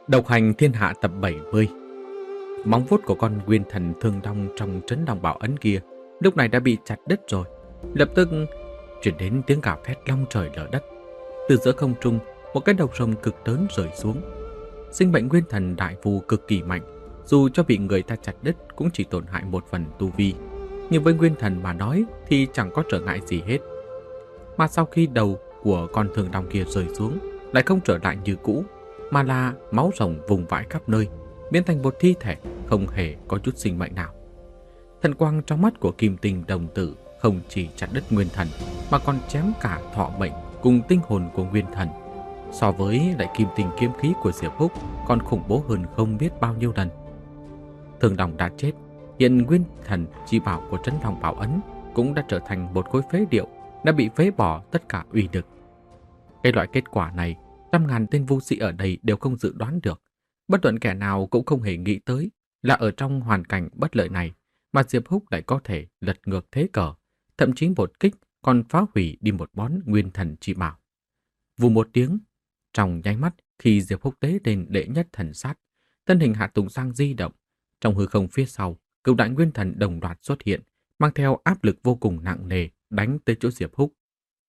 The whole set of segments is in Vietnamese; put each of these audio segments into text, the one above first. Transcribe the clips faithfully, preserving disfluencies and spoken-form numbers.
Độc hành thiên hạ tập bảy mươi. Móng vuốt của con nguyên thần thương đong trong trấn đồng bảo ấn kia lúc này đã bị chặt đứt rồi. Lập tức chuyển đến tiếng gào thét long trời lở đất. Từ giữa không trung, một cái đầu rồng cực lớn rơi xuống. Sinh mệnh nguyên thần đại phù cực kỳ mạnh, dù cho bị người ta chặt đứt cũng chỉ tổn hại một phần tu vi. Nhưng với nguyên thần mà nói thì chẳng có trở ngại gì hết. Mà sau khi đầu của con thường đong kia rơi xuống, lại không trở lại như cũ, mà là máu rồng vùng vãi khắp nơi, biến thành một thi thể không hề có chút sinh mệnh nào. Thần quang trong mắt của Kim Tinh đồng tử không chỉ chặt đứt nguyên thần, mà còn chém cả thọ mệnh cùng tinh hồn của nguyên thần. So với lại Kim Tinh kiếm khí của Diệp Húc còn khủng bố hơn không biết bao nhiêu lần. Thường Đồng đã chết, hiện nguyên thần chi bảo của Trấn Long Bảo Ấn cũng đã trở thành một khối phế liệu, đã bị phế bỏ tất cả uy lực. Cái loại kết quả này, trăm ngàn tên vũ sĩ ở đây đều không dự đoán được. Bất luận kẻ nào cũng không hề nghĩ tới là ở trong hoàn cảnh bất lợi này mà Diệp Húc lại có thể lật ngược thế cờ, thậm chí một kích còn phá hủy đi một món nguyên thần chi bảo. Vù một tiếng, trong nháy mắt khi Diệp Húc tế lên đệ nhất thần sát, thân hình Hạ Tùng Giang di động, trong hư không phía sau, cửu đại nguyên thần đồng loạt xuất hiện, mang theo áp lực vô cùng nặng nề đánh tới chỗ Diệp Húc.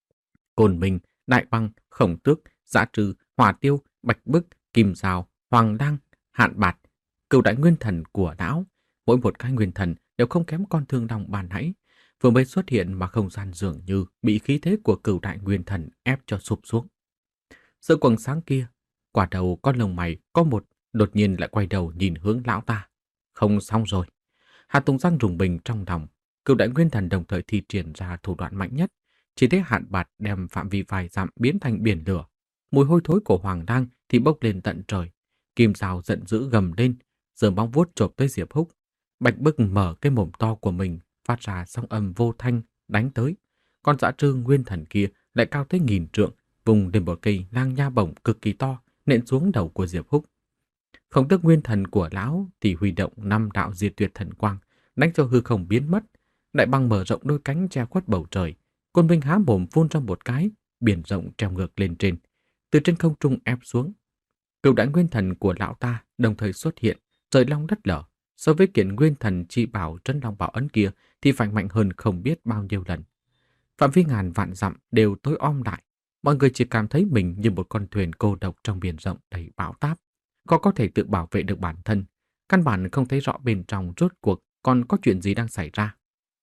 Côn Minh, Đại Băng, Khổng Tước, Dã Trư, Hỏa Tiêu, Bạch Bức, Kim Giao, Hoàng Đăng, Hạn Bạt, cửu đại nguyên thần của lão, mỗi một cái nguyên thần đều không kém con thương đồng ban nãy, vừa mới xuất hiện mà không gian dường như bị khí thế của cửu đại nguyên thần ép cho sụp xuống. Giữa quầng sáng kia, quả đầu con lông mày có một đột nhiên lại quay đầu nhìn hướng lão ta. Không xong rồi. Hạ Tùng Giang rùng mình trong lòng, cửu đại nguyên thần đồng thời thi triển ra thủ đoạn mạnh nhất, chỉ thấy Hạn Bạt đem phạm vi vài dặm biến thành biển lửa. Mùi hôi thối của Hoàng Đăng thì bốc lên tận trời. Kim Giao giận dữ gầm lên, giơ móng vuốt chộp tới Diệp Húc. Bạch Bức mở cái mồm to của mình, phát ra sóng âm vô thanh đánh tới. Con Dã Trư nguyên thần kia lại cao tới nghìn trượng, vùng lên một cây lang nha bổng cực kỳ to, nện xuống đầu của Diệp Húc. Khổng Tước nguyên thần của lão thì huy động năm đạo diệt tuyệt thần quang, đánh cho hư không biến mất. Đại Băng mở rộng đôi cánh che khuất bầu trời. Côn Minh há mồm phun ra một cái, biển rộng treo ngược lên trên, từ trên không trung ép xuống. Cửu đại nguyên thần của lão ta đồng thời xuất hiện, trời long đất lở. So với kiện nguyên thần chi bảo Trấn Long Bảo Ấn kia thì phải mạnh hơn không biết bao nhiêu lần. Phạm vi ngàn vạn dặm đều tối om lại. Mọi người chỉ cảm thấy mình như một con thuyền cô độc trong biển rộng đầy bão táp, có có thể tự bảo vệ được bản thân, căn bản không thấy rõ bên trong rốt cuộc còn có chuyện gì đang xảy ra.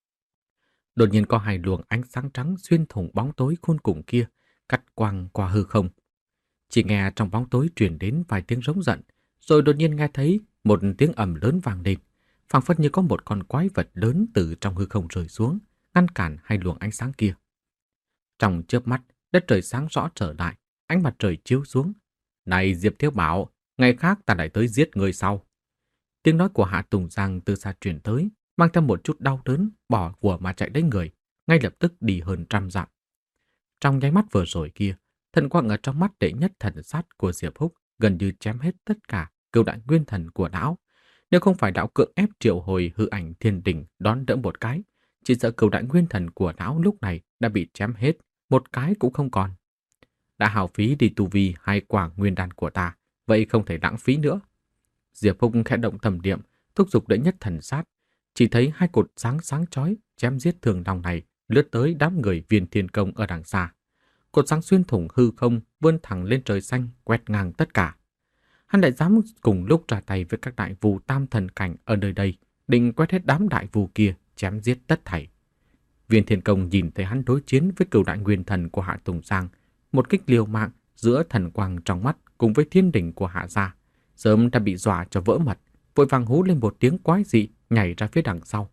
Đột nhiên có hai luồng ánh sáng trắng xuyên thủng bóng tối khôn cùng kia, cắt quang qua hư không. Chỉ nghe trong bóng tối truyền đến vài tiếng rống giận, rồi đột nhiên nghe thấy một tiếng ầm lớn vang lên, phảng phất như có một con quái vật lớn từ trong hư không rơi xuống, ngăn cản hai luồng ánh sáng kia. Trong chớp mắt, đất trời sáng rõ trở lại, ánh mặt trời chiếu xuống. Này Diệp Thiếu Bảo, ngày khác ta lại tới giết người sau. Tiếng nói của Hạ Tùng Giang từ xa truyền tới, mang theo một chút đau đớn, bỏ của mà chạy đến người, ngay lập tức đi hơn trăm dặm. Trong nháy mắt vừa rồi kia, thần quang ở trong mắt đệ nhất thần sát của Diệp Húc gần như chém hết tất cả cửu đại nguyên thần của lão. Nếu không phải đạo cưỡng ép triệu hồi hư ảnh thiên đình đón đỡ một cái, chỉ sợ cửu đại nguyên thần của lão lúc này đã bị chém hết, một cái cũng không còn. Đã hao phí đi tu vi hai quả nguyên đan của ta, vậy không thể lãng phí nữa. Diệp Húc khẽ động thầm niệm, thúc giục đệ nhất thần sát, chỉ thấy hai cột sáng sáng chói chém giết thường lòng này lướt tới đám người Viên Thiên Công ở đằng xa. Cột sáng xuyên thủng hư không, vươn thẳng lên trời xanh, quét ngang tất cả. Hắn lại dám cùng lúc ra tay với các đại vù tam thần cảnh ở nơi đây, định quét hết đám đại vù kia, chém giết tất thảy. Viên Thiên Công nhìn thấy hắn đối chiến với cửu đại nguyên thần của Hạ Tùng Giang, một kích liều mạng giữa thần quang trong mắt cùng với thiên đỉnh của Hạ gia, sớm đã bị dọa cho vỡ mật, vội vàng hú lên một tiếng quái dị, nhảy ra phía đằng sau.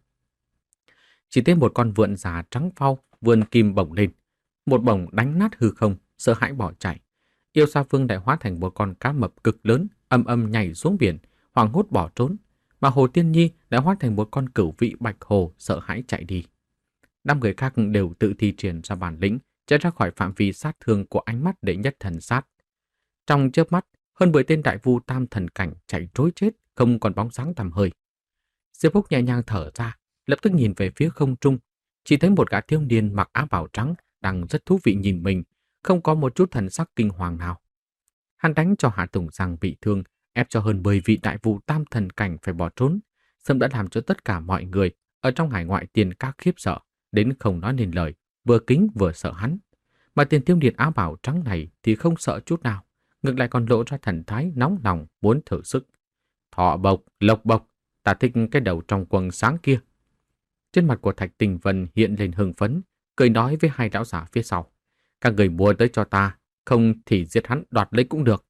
Chỉ thấy một con vượn già trắng phau vươn kim bổng lên, một bổng đánh nát hư không, sợ hãi bỏ chạy. Yêu Sa Vương đại hóa thành một con cá mập cực lớn, âm âm nhảy xuống biển, hoảng hốt bỏ trốn, mà Hồ Tiên Nhi đã hóa thành một con cửu vị bạch hồ, sợ hãi chạy đi. Năm người khác đều tự thi triển ra bản lĩnh, chạy ra khỏi phạm vi sát thương của ánh mắt đệ nhất thần sát. Trong chớp mắt, hơn mười tên đại vu tam thần cảnh chạy trối chết, không còn bóng sáng tăm hơi. Diệp Húc nhẹ nhàng thở ra, lập tức nhìn về phía không trung, chỉ thấy một gã thiếu niên mặc áo bào trắng đang rất thú vị nhìn mình, không có một chút thần sắc kinh hoàng nào. Hắn đánh cho Hạ Tùng Giang bị thương, ép cho hơn mười vị đại vu tam thần cảnh phải bỏ trốn, sớm đã làm cho tất cả mọi người ở trong hải ngoại Tiền Các khiếp sợ, đến không nói nên lời, vừa kính vừa sợ hắn. Mà Tiền Tiêu Điệt áo bào trắng này thì không sợ chút nào, ngược lại còn lộ ra thần thái nóng lòng muốn thử sức. Thọ bộc, lộc bộc, ta thích cái đầu trong quần sáng kia. Trên mặt của Thạch Tình Vân hiện lên hưng phấn, cười nói với hai lão giả phía sau. Các người mua tới cho ta, không thì giết hắn đoạt lấy cũng được.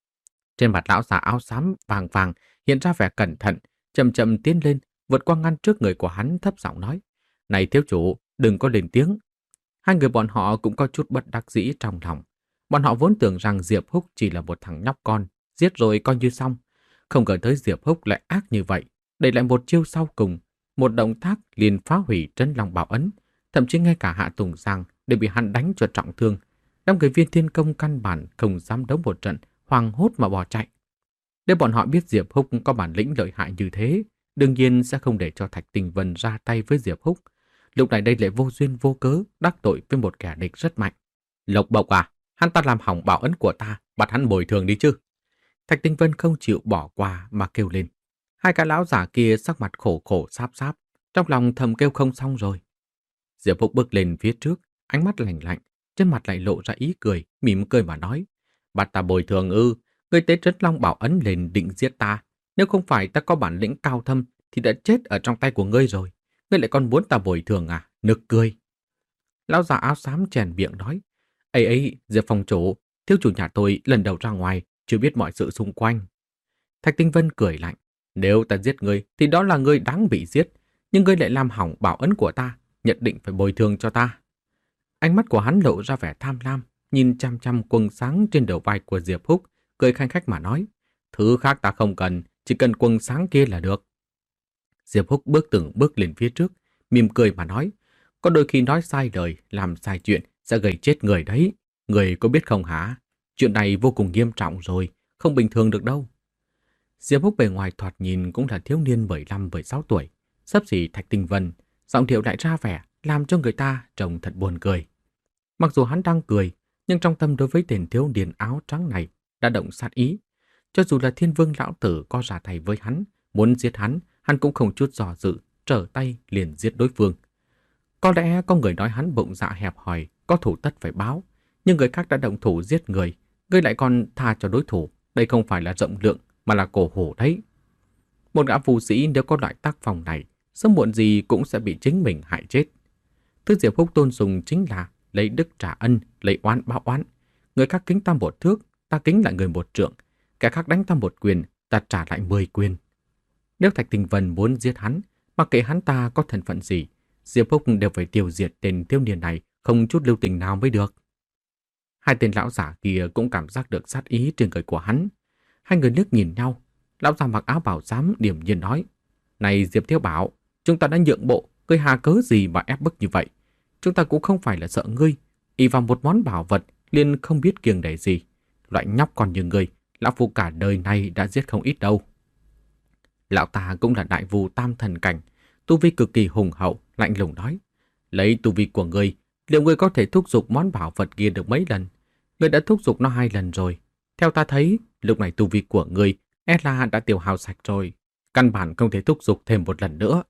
Trên mặt lão giả áo xám vàng vàng hiện ra vẻ cẩn thận, chậm chậm tiến lên, vượt qua ngăn trước người của hắn, thấp giọng nói: "Này thiếu chủ, đừng có lên tiếng." Hai người bọn họ cũng có chút bất đắc dĩ trong lòng. Bọn họ vốn tưởng rằng Diệp Húc chỉ là một thằng nhóc con, giết rồi coi như xong. Không ngờ tới Diệp Húc lại ác như vậy, để lại một chiêu sau cùng, một động tác liền phá hủy Trấn Long Bảo Ấn, thậm chí ngay cả Hạ Tùng Giang đều bị hắn đánh cho trọng thương. Đám người Viên Thiên Công căn bản không dám đấu một trận, hoang hốt mà bỏ chạy. Để bọn họ biết Diệp Húc có bản lĩnh lợi hại như thế, đương nhiên sẽ không để cho Thạch Tình Vân ra tay với Diệp Húc. Lúc này đây lại vô duyên vô cớ đắc tội với một kẻ địch rất mạnh. Lộc bộc à, hắn ta làm hỏng bảo ấn của ta, bắt hắn bồi thường đi chứ. Thạch Tinh Vân không chịu bỏ qua mà kêu lên. Hai cái lão giả kia sắc mặt khổ khổ sáp sáp, trong lòng thầm kêu không xong rồi. Diệp Húc bước lên phía trước, ánh mắt lạnh lạnh, trên mặt lại lộ ra ý cười, mỉm cười mà nói: "Bắt ta bồi thường ư? Ngươi tế Trấn Long Bảo Ấn lên định giết ta, nếu không phải ta có bản lĩnh cao thâm thì đã chết ở trong tay của ngươi rồi. Ngươi lại còn muốn ta bồi thường à? Nực cười." Lão già áo xám chèn miệng nói: "Ấy ấy, Diệp phòng chủ, thiếu chủ nhà tôi lần đầu ra ngoài, chưa biết mọi sự xung quanh." Thạch Tinh Vân cười lạnh: "Nếu ta giết ngươi thì đó là ngươi đáng bị giết, nhưng ngươi lại làm hỏng bảo ấn của ta, nhất định phải bồi thường cho ta." Ánh mắt của hắn lộ ra vẻ tham lam, nhìn chăm chăm quầng sáng trên đầu vai của Diệp Húc, cười khanh khách mà nói: "Thứ khác ta không cần, chỉ cần quầng sáng kia là được." Diệp Húc bước từng bước lên phía trước, mỉm cười mà nói: "Có đôi khi nói sai lời, làm sai chuyện sẽ gây chết người đấy. Người có biết không hả? Chuyện này vô cùng nghiêm trọng rồi, không bình thường được đâu." Diệp Húc bề ngoài thoạt nhìn cũng là thiếu niên mười lăm mười sáu tuổi, xấp xỉ Thạch Tinh Vân, giọng điệu lại ra vẻ làm cho người ta trông thật buồn cười. Mặc dù hắn đang cười, nhưng trong tâm đối với tên thiếu niên áo trắng này đã động sát ý. Cho dù là Thiên Vương lão tử có ra tay với hắn, muốn giết hắn, hắn cũng không chút dò dự, trở tay liền giết đối phương. Có lẽ có người nói hắn bụng dạ hẹp hòi, có thủ tất phải báo, nhưng người khác đã động thủ giết người, ngươi lại còn tha cho đối thủ, đây không phải là rộng lượng mà là cổ hủ đấy. Một gã phù sĩ nếu có loại tác phong này, sớm muộn gì cũng sẽ bị chính mình hại chết. Thứ Diệp Húc tôn sùng chính là lấy đức trả ân, lấy oán báo oán. Người khác kính ta một thước, ta kính lại người một trượng. Kẻ khác đánh ta một quyền, ta trả lại mười quyền. Nếu Thạch Tinh Vân muốn giết hắn, mặc kệ hắn ta có thân phận gì, Diệp Húc đều phải tiêu diệt tên thiếu niên này, không chút lưu tình nào mới được. Hai tên lão giả kia cũng cảm giác được sát ý trên người của hắn. Hai người liếc nhìn nhau. Lão già mặc áo bảo xám điềm nhiên nói: "Này Diệp Thiếu Bảo, chúng ta đã nhượng bộ, ngươi hà cớ gì mà ép bức như vậy? Chúng ta cũng không phải là sợ ngươi, ỷ vào một món bảo vật liền không biết kiêng nể gì. Loại nhóc con như ngươi, lão phu cả đời này đã giết không ít đâu." Lão ta cũng là đại vu tam thần cảnh, tu vi cực kỳ hùng hậu, lạnh lùng nói: "Lấy tu vi của ngươi, liệu ngươi có thể thúc giục món bảo vật kia được mấy lần? Ngươi đã thúc giục nó hai lần rồi. Theo ta thấy, lúc này tu vi của ngươi e là đã tiêu hao sạch rồi, căn bản không thể thúc giục thêm một lần nữa."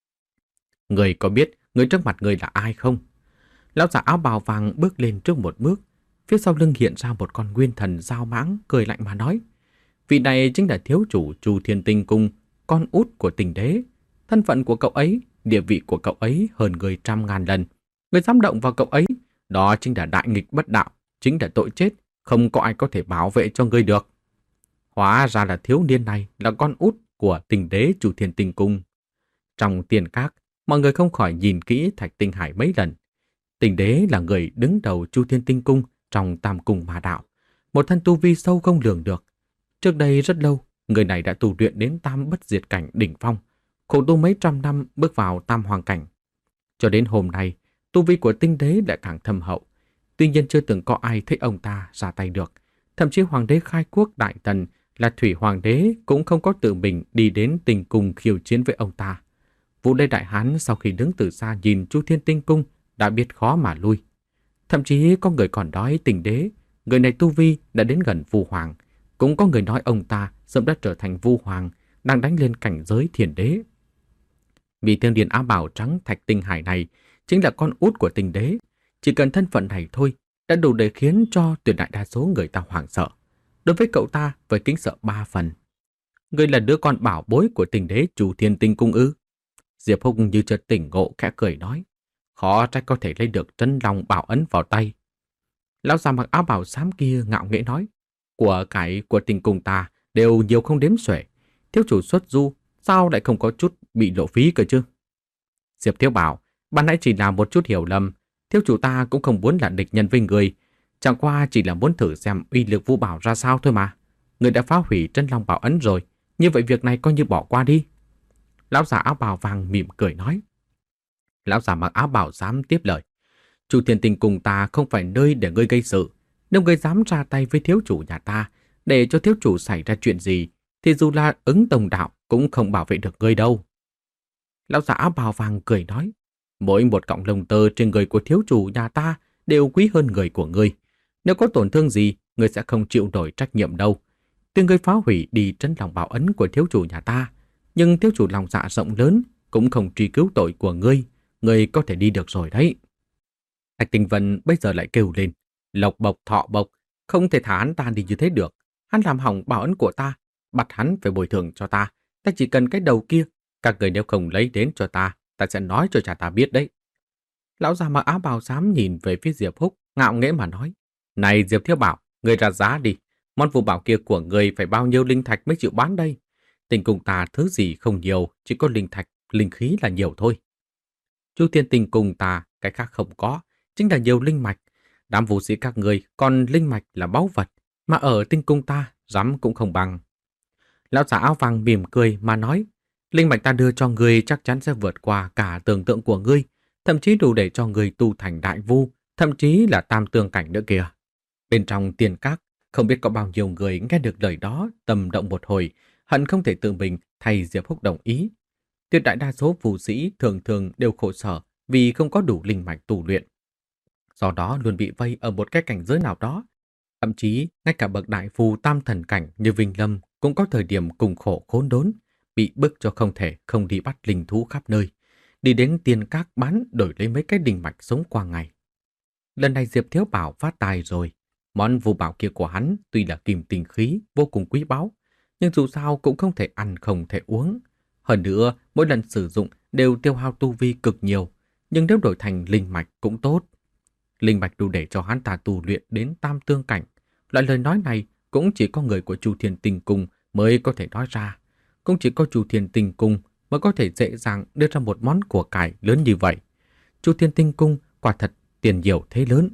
"Ngươi có biết người trước mặt ngươi là ai không?" Lão giả áo bào vàng bước lên trước một bước, phía sau lưng hiện ra một con nguyên thần dao mãng, cười lạnh mà nói: "Vị này chính là thiếu chủ Chu Thiên Tinh Cung, con út của Tình Đế. Thân phận của cậu ấy, địa vị của cậu ấy hơn người trăm ngàn lần. Người dám động vào cậu ấy, đó chính là đại nghịch bất đạo, chính là tội chết, không có ai có thể bảo vệ cho ngươi được." Hóa ra là thiếu niên này là con út của Tình Đế Chu Thiên Tinh Cung. Trong Tiền Các, mọi người không khỏi nhìn kỹ Thạch Tinh Hải mấy lần. Tình Đế là người đứng đầu Chu Thiên Tinh Cung trong Tam Cung Ma Đạo, một thân tu vi sâu không lường được. Trước đây rất lâu, người này đã tu luyện đến Tam Bất Diệt Cảnh đỉnh phong, khổ tu mấy trăm năm bước vào Tam Hoàng Cảnh. Cho đến hôm nay, tu vi của Tinh Đế lại càng thâm hậu. Tuy nhiên chưa từng có ai thấy ông ta ra tay được. Thậm chí Hoàng đế khai quốc đại tần là Thủy Hoàng đế cũng không có tự mình đi đến Tinh Cung khiêu chiến với ông ta. Vũ Đế Đại Hán sau khi đứng từ xa nhìn Chu Thiên Tinh Cung đã biết khó mà lui. Thậm chí có người còn nói Tình Đế, người này tu vi đã đến gần Phù Hoàng, Cũng có người nói ông ta sớm đã trở thành vu hoàng, đang đánh lên cảnh giới thiền đế. Vì thiên điền áo bào trắng Thạch Tinh Hải này chính là con út của tinh đế. Chỉ cần thân phận này thôi đã đủ để khiến cho tuyệt đại đa số người ta hoảng sợ. Đối với cậu ta phải kính sợ ba phần. Người là đứa con bảo bối của tinh đế Chu Thiên Tinh Cung ư? Diệp Húc như chợt tỉnh ngộ khẽ cười nói. Khó trách có thể lấy được Trấn Long bảo ấn vào tay. Lão già mặc áo bào xám kia ngạo nghễ nói. Của cải của Tinh Cung ta đều nhiều không đếm xuể. Thiếu chủ xuất du sao lại không có chút bị lộ phí cơ chứ? Diệp Thiếu bảo, ban nãy chỉ là một chút hiểu lầm. Thiếu chủ ta cũng không muốn là địch nhân với người. Chẳng qua chỉ là muốn thử xem uy lực vu bảo ra sao thôi mà. Người đã phá hủy Trấn Long bảo ấn rồi. Như vậy việc này coi như bỏ qua đi. Lão già áo bào vàng mỉm cười nói. Lão già mặc áo bào xám tiếp lời. Chu Thiên Tinh cùng ta không phải nơi để ngươi gây sự. Nếu ngươi dám ra tay với thiếu chủ nhà ta, để cho thiếu chủ xảy ra chuyện gì, thì dù là ứng tông đạo cũng không bảo vệ được ngươi đâu. Lão già áo bào vàng cười nói. Mỗi một cọng lông tơ trên người của thiếu chủ nhà ta đều quý hơn người của ngươi. Nếu có tổn thương gì, ngươi sẽ không chịu nổi trách nhiệm đâu. Tuy ngươi phá hủy đi Trấn Long bảo ấn của thiếu chủ nhà ta, nhưng thiếu chủ lòng dạ rộng lớn cũng không truy cứu tội của ngươi. Ngươi có thể đi được rồi đấy. Thạch Tinh Vân bây giờ lại kêu lên. Lộc bộc thọ bộc, không thể thả hắn ta đi như thế được. Hắn làm hỏng bảo ấn của ta, bắt hắn phải bồi thường cho ta. Ta chỉ cần cái đầu kia. Các người nếu không lấy đến cho ta, ta sẽ nói cho cha ta biết đấy. Lão già mặc áo bào xám nhìn về phía Diệp Húc, ngạo nghễ mà nói. Này Diệp Thiếu Bảo, người ra giá đi. Món phù bảo kia của người phải bao nhiêu linh thạch mới chịu bán đây? Tình cùng ta thứ gì không nhiều, chỉ có linh thạch, linh khí là nhiều thôi. Chu Thiên Tình cùng ta, cái khác không có, chính là nhiều linh mạch. Đám vũ sĩ các người còn linh mạch là báu vật, mà ở tinh cung ta, dám cũng không bằng. Lão già áo vàng mỉm cười mà nói. Linh mạch ta đưa cho ngươi chắc chắn sẽ vượt qua cả tưởng tượng của ngươi, thậm chí đủ để cho ngươi tu thành đại vu, thậm chí là tam tương cảnh nữa kìa. Bên trong tiền các, không biết có bao nhiêu người nghe được lời đó tâm động một hồi, hận không thể tự mình thay Diệp Húc đồng ý. Tuyệt đại đa số phù sĩ thường thường đều khổ sở vì không có đủ linh mạch tu luyện. Do đó luôn bị vây ở một cái cảnh giới nào đó. Thậm chí, ngay cả bậc đại phù tam thần cảnh như Vinh Lâm cũng có thời điểm cùng khổ khốn đốn, bị bức cho không thể không đi bắt linh thú khắp nơi, đi đến tiền các bán đổi lấy mấy cái đình mạch sống qua ngày. Lần này Diệp Thiếu Bảo phát tài rồi. Món vu bảo kia của hắn tuy là kim tinh khí vô cùng quý báu, nhưng dù sao cũng không thể ăn không thể uống. Hơn nữa, mỗi lần sử dụng đều tiêu hao tu vi cực nhiều, nhưng nếu đổi thành linh mạch cũng tốt. Linh mạch đủ để cho hắn ta tu luyện đến tam tương cảnh. Loại lời nói này cũng chỉ có người của Chu Thiên Tinh Cung mới có thể nói ra. Cũng chỉ có Chu Thiên Tinh Cung mới có thể dễ dàng đưa ra một món của cải lớn như vậy. Chu Thiên Tinh Cung quả thật tiền nhiều thế lớn.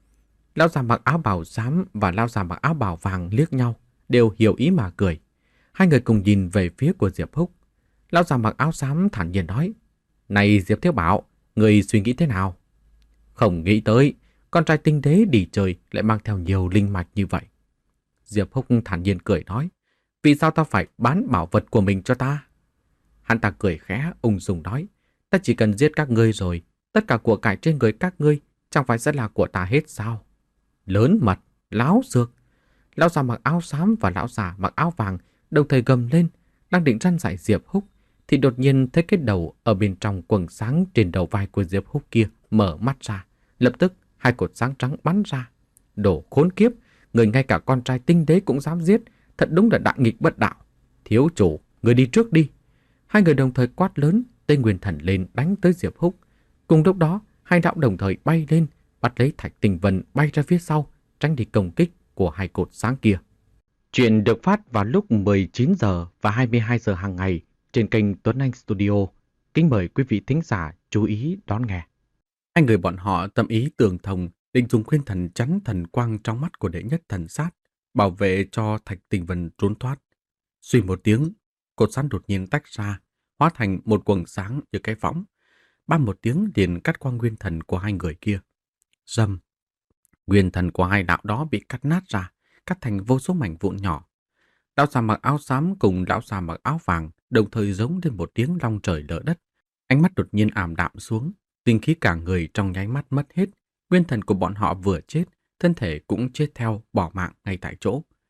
Lão già mặc áo bào xám và lão già mặc áo bào vàng liếc nhau, đều hiểu ý mà cười. Hai người cùng nhìn về phía của Diệp Húc. Lão già mặc áo xám thản nhiên nói. Này Diệp Thiếu Bảo, người suy nghĩ thế nào? Không nghĩ tới, con trai tinh đế đi chơi lại mang theo nhiều linh mạch như vậy. Diệp Húc thản nhiên cười nói. Vì sao ta phải bán bảo vật của mình cho ta? Hắn ta cười khẽ, ung dung nói. Ta chỉ cần giết các ngươi rồi, tất cả của cải trên người các ngươi chẳng phải sẽ là của ta hết sao? Lớn mật, láo xược. Lão già mặc áo xám và lão già mặc áo vàng đồng thời gầm lên, đang định răn dạy Diệp Húc, thì đột nhiên thấy cái đầu ở bên trong quầng sáng trên đầu vai của Diệp Húc kia mở mắt ra. Lập tức hai cột sáng trắng bắn ra. Đồ khốn kiếp, người ngay cả con trai tinh đế cũng dám giết, thật đúng là đại nghịch bất đạo. Thiếu chủ, người đi trước đi. Hai người đồng thời quát lớn, tên Nguyên Thần lên đánh tới Diệp Húc. Cùng lúc đó, hai đạo đồng thời bay lên, bắt lấy Thạch Tinh Vân bay ra phía sau, tránh đi công kích của hai cột sáng kia. Chuyện được phát vào lúc mười chín giờ và hai mươi hai giờ hàng ngày trên kênh Tuấn Anh Studio. Kính mời quý vị thính giả chú ý đón nghe. Hai người bọn họ tâm ý tường thông, định dùng Nguyên Thần chắn thần quang trong mắt của đệ nhất thần sát, bảo vệ cho Thạch Tinh Vân trốn thoát. Suy một tiếng, cột sáng đột nhiên tách ra, hóa thành một quầng sáng như cái võng. Bam một tiếng liền cắt qua Nguyên Thần của hai người kia. Rầm, Nguyên Thần của hai đạo đó bị cắt nát ra, cắt thành vô số mảnh vụn nhỏ. Lão già mặc áo xám cùng lão già mặc áo vàng đồng thời giống lên một tiếng long trời lở đất. Ánh mắt đột nhiên ảm đạm xuống, tinh khí cả người trong nháy mắt mất hết. Nguyên thần của bọn họ vừa chết, thân thể cũng chết theo, bỏ mạng ngay tại chỗ.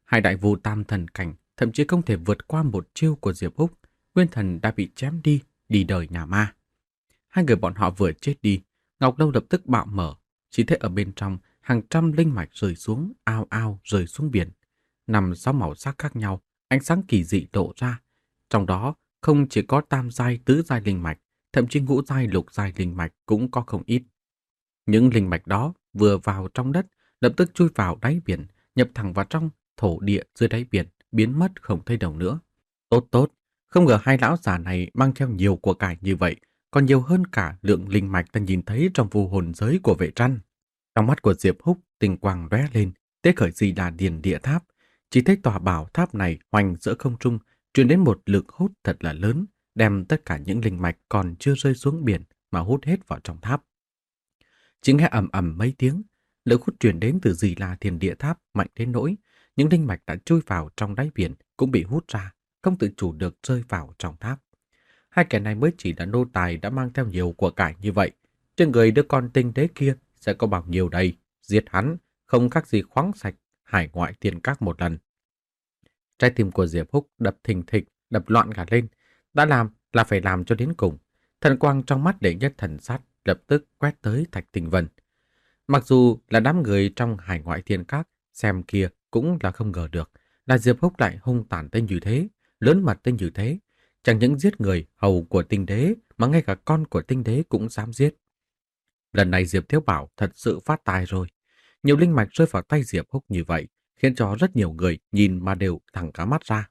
Hai đại vu tam thần cảnh thậm chí không thể vượt qua một chiêu của Diệp Húc, nguyên thần đã bị chém đi, đi đời nhà ma. Hai người bọn họ vừa chết đi, Ngọc Lâu lập tức bạo mở, chỉ thấy ở bên trong hàng trăm linh mạch rơi xuống, ao ao rơi xuống biển, nằm sáu màu sắc khác nhau, ánh sáng kỳ dị lộ ra. Trong đó không chỉ có tam giai, tứ giai linh mạch, thậm chí ngũ giai, lục giai linh mạch cũng có không ít. Những linh mạch đó vừa vào trong đất, lập tức chui vào đáy biển, nhập thẳng vào trong thổ địa dưới đáy biển, biến mất không thấy đâu nữa. Tốt tốt, không ngờ hai lão già này mang theo nhiều của cải như vậy, còn nhiều hơn cả lượng linh mạch ta nhìn thấy trong vu hồn giới của vệ trăn. Trong mắt của Diệp Húc tinh quang lóe lên, tế khởi gì là điền địa tháp. Chỉ thấy tòa bảo tháp này hoành giữa không trung, truyền đến một lực hút thật là lớn, đem tất cả những linh mạch còn chưa rơi xuống biển mà hút hết vào trong tháp. Chỉ nghe ầm ầm mấy tiếng, lực hút truyền đến từ gì là thiên địa tháp mạnh đến nỗi những linh mạch đã chui vào trong đáy biển cũng bị hút ra, không tự chủ được rơi vào trong tháp. Hai kẻ này mới chỉ là nô tài đã mang theo nhiều của cải như vậy, trên người đứa con tinh đế kia sẽ có bao nhiêu đây? Giết hắn, không khác gì khoáng sạch hải ngoại tiền các một lần. Trái tim của Diệp Húc đập thình thịch, đập loạn cả lên. Đã làm là phải làm cho đến cùng. Thần quang trong mắt đệ nhất thần sát lập tức quét tới Thạch Tinh Vân. Mặc dù là đám người trong hải ngoại thiên các, xem kia cũng là không ngờ được là Diệp Húc lại hung tàn tới như thế, lớn mật tới như thế. Chẳng những giết người hầu của tinh đế mà ngay cả con của tinh đế cũng dám giết. Lần này Diệp Thiếu Bảo thật sự phát tài rồi. Nhiều linh mạch rơi vào tay Diệp Húc như vậy, khiến cho rất nhiều người nhìn mà đều thẳng cả mắt ra.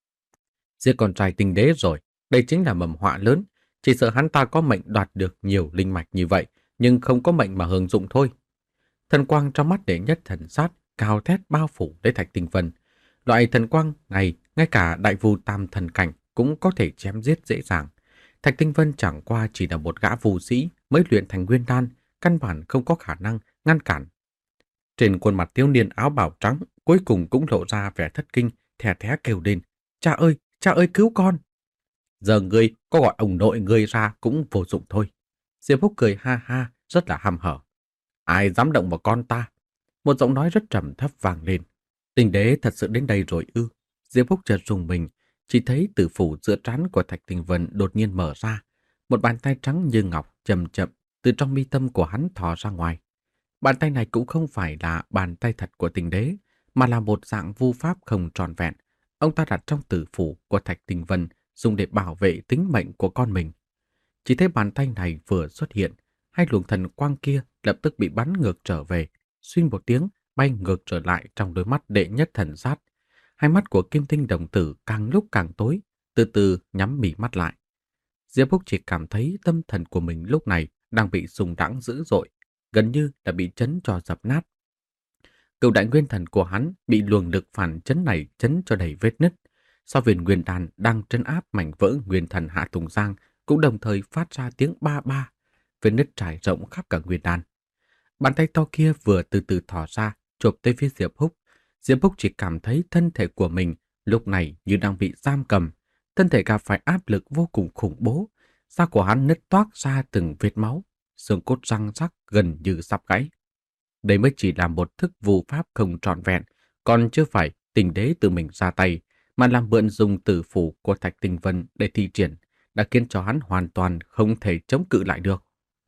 Giết con trai tinh đế rồi, đây chính là mầm họa lớn. Chỉ sợ hắn ta có mệnh đoạt được nhiều linh mạch như vậy, nhưng không có mệnh mà hưởng dụng thôi. Thần quang trong mắt đệ nhất thần sát cao thét bao phủ lấy Thạch Tinh Vân. Loại thần quang này, ngay cả đại vu tam thần cảnh cũng có thể chém giết dễ dàng. Thạch Tinh Vân chẳng qua chỉ là một gã phù sĩ mới luyện thành nguyên đan, căn bản không có khả năng ngăn cản. Trên khuôn mặt thiếu niên áo bào trắng cuối cùng cũng lộ ra vẻ thất kinh, thè thé kêu lên: "Cha ơi, cha ơi cứu con!" Giờ ngươi có gọi ông nội ngươi ra cũng vô dụng thôi. Diệp Húc cười ha ha, rất là hăm hở. Ai dám động vào con ta? Một giọng nói rất trầm thấp vang lên. Tinh đế thật sự đến đây rồi ư? Diệp Húc chợt rùng mình, chỉ thấy tử phủ giữa trán của Thạch Tinh Vân đột nhiên mở ra, một bàn tay trắng như ngọc chậm chậm từ trong mi tâm của hắn thò ra ngoài. Bàn tay này cũng không phải là bàn tay thật của tinh đế, mà là một dạng vu pháp không tròn vẹn. Ông ta đặt trong tử phủ của Thạch Tinh Vân dùng để bảo vệ tính mệnh của con mình. Chỉ thấy bàn tay này vừa xuất hiện, hai luồng thần quang kia lập tức bị bắn ngược trở về, xuyên một tiếng bay ngược trở lại trong đôi mắt đệ nhất thần sát. Hai mắt của Kim Tinh đồng tử càng lúc càng tối, từ từ nhắm mỉ mắt lại. Diệp Húc chỉ cảm thấy tâm thần của mình lúc này đang bị sùng đãng dữ dội, gần như đã bị chấn cho dập nát. Cựu đại nguyên thần của hắn bị luồng lực phản chấn này chấn cho đầy vết nứt. Sao viên nguyên đan đang trấn áp mảnh vỡ nguyên thần Hạ Tùng Giang cũng đồng thời phát ra tiếng ba ba, vết nứt trải rộng khắp cả nguyên đan. Bàn tay to kia vừa từ từ thò ra, chộp tới phía Diệp Húc. Diệp Húc chỉ cảm thấy thân thể của mình lúc này như đang bị giam cầm, thân thể gặp phải áp lực vô cùng khủng bố. Da của hắn nứt toác ra từng vết máu, xương cốt răng rắc gần như sắp gãy. Đây mới chỉ là một thức vu pháp không trọn vẹn, còn chưa phải tinh đế tự mình ra tay, mà làm mượn dùng tử phủ của Thạch Tinh Vân để thi triển, đã khiến cho hắn hoàn toàn không thể chống cự lại được.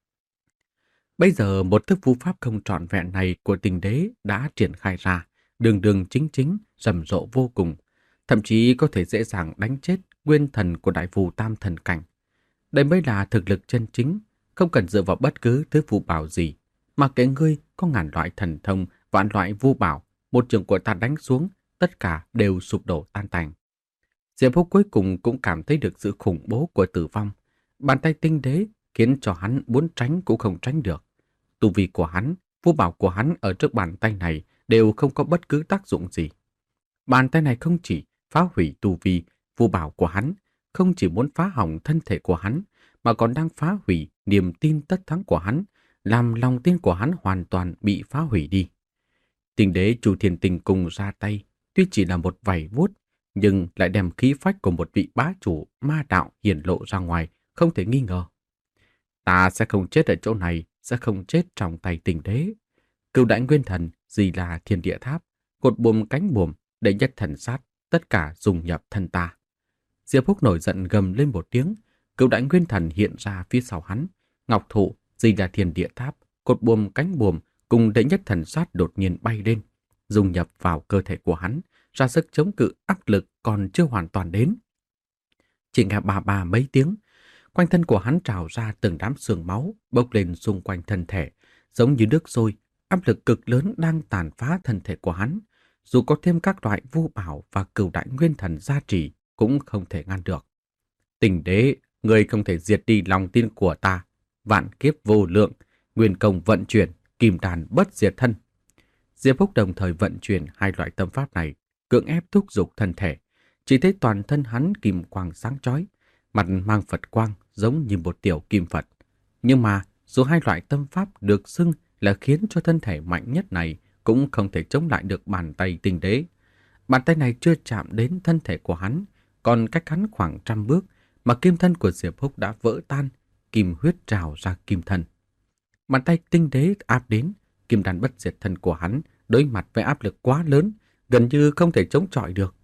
Bây giờ một thức vu pháp không trọn vẹn này của tinh đế đã triển khai ra, đường đường chính chính, rầm rộ vô cùng, thậm chí có thể dễ dàng đánh chết nguyên thần của đại vu tam thần cảnh. Đây mới là thực lực chân chính, không cần dựa vào bất cứ thứ vu bảo gì, mà kệ ngươi có ngàn loại thần thông, vạn loại vu bảo, một trường của ta đánh xuống, tất cả đều sụp đổ tan tành. Diệp Húc cuối cùng cũng cảm thấy được sự khủng bố của tử vong. Bàn tay tinh đế khiến cho hắn muốn tránh cũng không tránh được. Tu vi của hắn, vu bảo của hắn ở trước bàn tay này đều không có bất cứ tác dụng gì. Bàn tay này không chỉ phá hủy tu vi, vu bảo của hắn, không chỉ muốn phá hỏng thân thể của hắn, mà còn đang phá hủy niềm tin tất thắng của hắn, làm lòng tin của hắn hoàn toàn bị phá hủy đi. Tinh đế Chu Thiên Tinh cùng ra tay, tuy chỉ là một vài vuốt, nhưng lại đem khí phách của một vị bá chủ ma đạo hiển lộ ra ngoài, không thể nghi ngờ. Ta sẽ không chết ở chỗ này, sẽ không chết trong tay tinh đế. Cựu đại nguyên thần, gì là thiên địa tháp, cột buồm cánh buồm, đệ nhất thần sát, tất cả dùng nhập thân ta. Diệp Húc nổi giận gầm lên một tiếng, cửu đại nguyên thần hiện ra phía sau hắn. Ngọc thụ, di là thiên địa tháp, cột buồm cánh buồm cùng đệ nhất thần sát đột nhiên bay lên, dung nhập vào cơ thể của hắn, ra sức chống cự áp lực còn chưa hoàn toàn đến. Chỉ nghe bà bà mấy tiếng, quanh thân của hắn trào ra từng đám sương máu bốc lên xung quanh thân thể, giống như nước sôi, áp lực cực lớn đang tàn phá thân thể của hắn. Dù có thêm các loại vu bảo và cửu đại nguyên thần gia trì cũng không thể ngăn được. Tình đế, người không thể diệt đi lòng tin của ta. Vạn kiếp vô lượng, nguyên công vận chuyển, kim đàn bất diệt thân. Diệp Húc đồng thời vận chuyển hai loại tâm pháp này, cưỡng ép thúc giục thân thể. Chỉ thấy toàn thân hắn kim quang sáng chói, mặt mang Phật quang giống như một tiểu kim Phật. Nhưng mà dù hai loại tâm pháp được xưng là khiến cho thân thể mạnh nhất này cũng không thể chống lại được bàn tay tinh đế. Bàn tay này chưa chạm đến thân thể của hắn, còn cách hắn khoảng trăm bước mà kim thân của Diệp Húc đã vỡ tan, kim huyết trào ra kim thân. Bàn tay tinh đế áp đến, kim đàn bất diệt thân của hắn đối mặt với áp lực quá lớn, gần như không thể chống chọi được.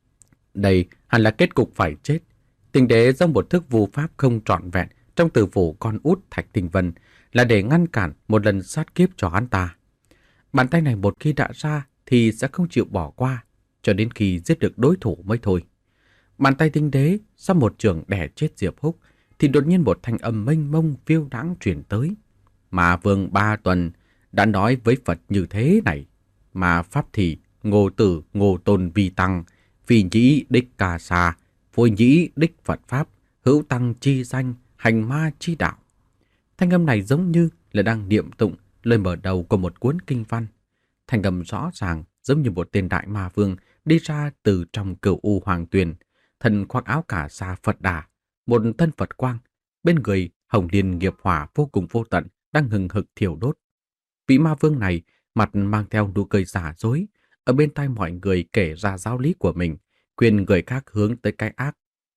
Đây hẳn là kết cục phải chết. Tinh đế do một thức vu pháp không trọn vẹn trong tử phủ con út Thạch Tinh Vân là để ngăn cản một lần sát kiếp cho hắn ta. Bàn tay này một khi đã ra thì sẽ không chịu bỏ qua, cho đến khi giết được đối thủ mới thôi. Bàn tay tinh đế sau một trường đè chết Diệp Húc thì đột nhiên một thanh âm mênh mông phiêu đãng truyền tới. Mà Vương Ba Tuần đã nói với Phật như thế này: mà pháp thì ngô tử ngô tôn vi tăng, phi nhĩ đích ca sa, phôi nhĩ đích Phật pháp, hữu tăng chi danh, hành ma chi đạo. Thanh âm này giống như là đang niệm tụng lời mở đầu của một cuốn kinh văn. Thanh âm rõ ràng giống như một tên đại ma vương đi ra từ trong Cửu U Hoàng Tuyền, thân khoác áo cà sa Phật Đà, một thân Phật quang, bên người hồng liên nghiệp hỏa vô cùng vô tận đang hừng hực thiêu đốt. Vị ma vương này mặt mang theo nụ cười giả dối, ở bên tai mọi người kể ra giáo lý của mình, khuyên người khác hướng tới cái ác.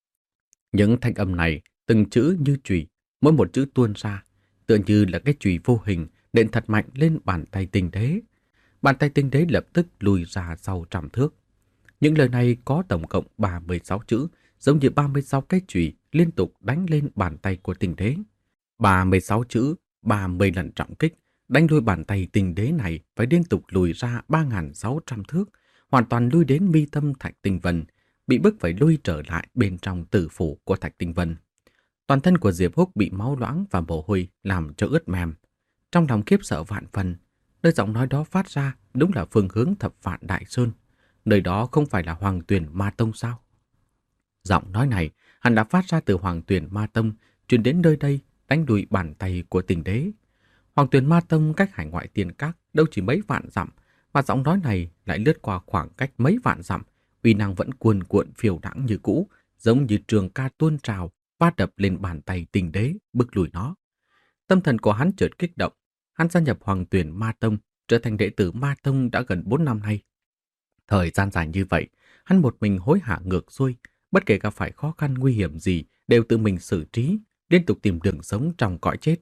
Những thanh âm này từng chữ như chùy, mỗi một chữ tuôn ra tựa như là cái chùy vô hình nện thật mạnh lên bàn tay tinh đế. Bàn tay tinh đế lập tức lùi ra sau trăm thước. Những lời này có tổng cộng ba mươi sáu chữ, giống như ba mươi sáu cái chùy liên tục đánh lên bàn tay của tinh đế. ba mươi sáu chữ, ba mươi lần trọng kích, đánh lui bàn tay tinh đế này phải liên tục lùi ra ba nghìn sáu trăm thước, hoàn toàn lui đến mi tâm Thạch Tinh Vân, bị bức phải lui trở lại bên trong tử phủ của Thạch Tinh Vân. Toàn thân của Diệp Húc bị máu loãng và mồ hôi làm cho ướt mềm. Trong lòng khiếp sợ vạn phần, nơi giọng nói đó phát ra đúng là phương hướng Thập Vạn Đại Sơn. Nơi đó không phải là Hoàng Tuyền Ma Tông sao? Giọng nói này hẳn đã phát ra từ Hoàng Tuyền Ma Tông, truyền đến nơi đây đánh đuổi bàn tay của tinh đế. Hoàng Tuyền Ma Tông cách hải ngoại Tiên Các đâu chỉ mấy vạn dặm, mà giọng nói này lại lướt qua khoảng cách mấy vạn dặm, uy năng vẫn cuồn cuộn phiêu đãng như cũ, giống như trường ca tuôn trào, va đập lên bàn tay tinh đế, bức lùi nó. Tâm thần của hắn chợt kích động, hắn gia nhập Hoàng Tuyền Ma Tông, trở thành đệ tử Ma Tông đã gần bốn năm nay. Thời gian dài như vậy, hắn một mình hối hả ngược xuôi, bất kể gặp phải khó khăn nguy hiểm gì đều tự mình xử trí, liên tục tìm đường sống trong cõi chết.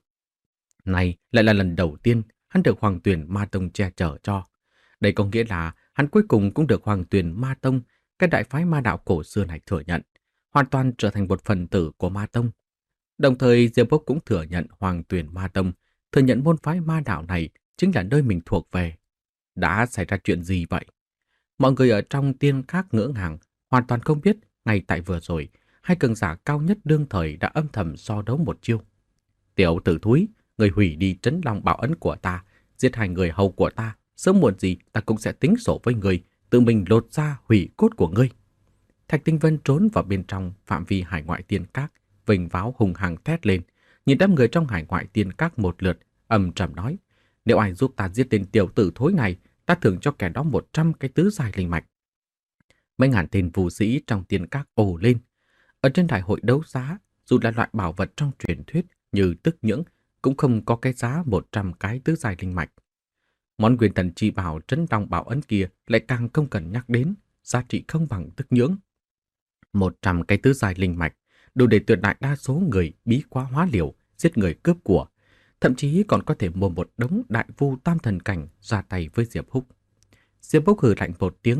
Này lại là lần đầu tiên hắn được Hoàng Tuyền Ma Tông che chở cho. Đây có nghĩa là hắn cuối cùng cũng được Hoàng Tuyền Ma Tông, cái đại phái ma đạo cổ xưa này thừa nhận, hoàn toàn trở thành một phần tử của Ma Tông. Đồng thời Diệp Húc cũng thừa nhận Hoàng Tuyền Ma Tông, thừa nhận môn phái ma đạo này chính là nơi mình thuộc về. Đã xảy ra chuyện gì vậy? Mọi người ở trong Tiên Các ngỡ ngàng, hoàn toàn không biết ngay tại vừa rồi, hai cường giả cao nhất đương thời đã âm thầm so đấu một chiêu. Tiểu tử thúi, người hủy đi trấn long bảo ấn của ta, giết hai người hầu của ta, sớm muộn gì ta cũng sẽ tính sổ với người, tự mình lột ra hủy cốt của ngươi. Thạch Tinh Vân trốn vào bên trong phạm vi hải ngoại Tiên Các, vinh váo hùng hăng thét lên, nhìn đám người trong hải ngoại Tiên Các một lượt, âm trầm nói: nếu ai giúp ta giết tên tiểu tử thối này, ta thưởng cho kẻ đó một trăm cái tứ giai linh mạch. Mấy ngàn tên phù sĩ trong Tiên Các ồ lên. Ở trên đại hội đấu giá, dù là loại bảo vật trong truyền thuyết như tức nhưỡng, cũng không có cái giá một trăm cái tứ giai linh mạch. Món quyền thần chi bảo trấn long bảo ấn kia lại càng không cần nhắc đến, giá trị không bằng tức nhưỡng. một trăm cái tứ giai linh mạch đủ để tuyệt đại đa số người bí quá hóa liều, giết người cướp của, thậm chí còn có thể mua một đống đại vu tam thần cảnh ra tay với Diệp Húc. Diệp Húc hừ lạnh một tiếng,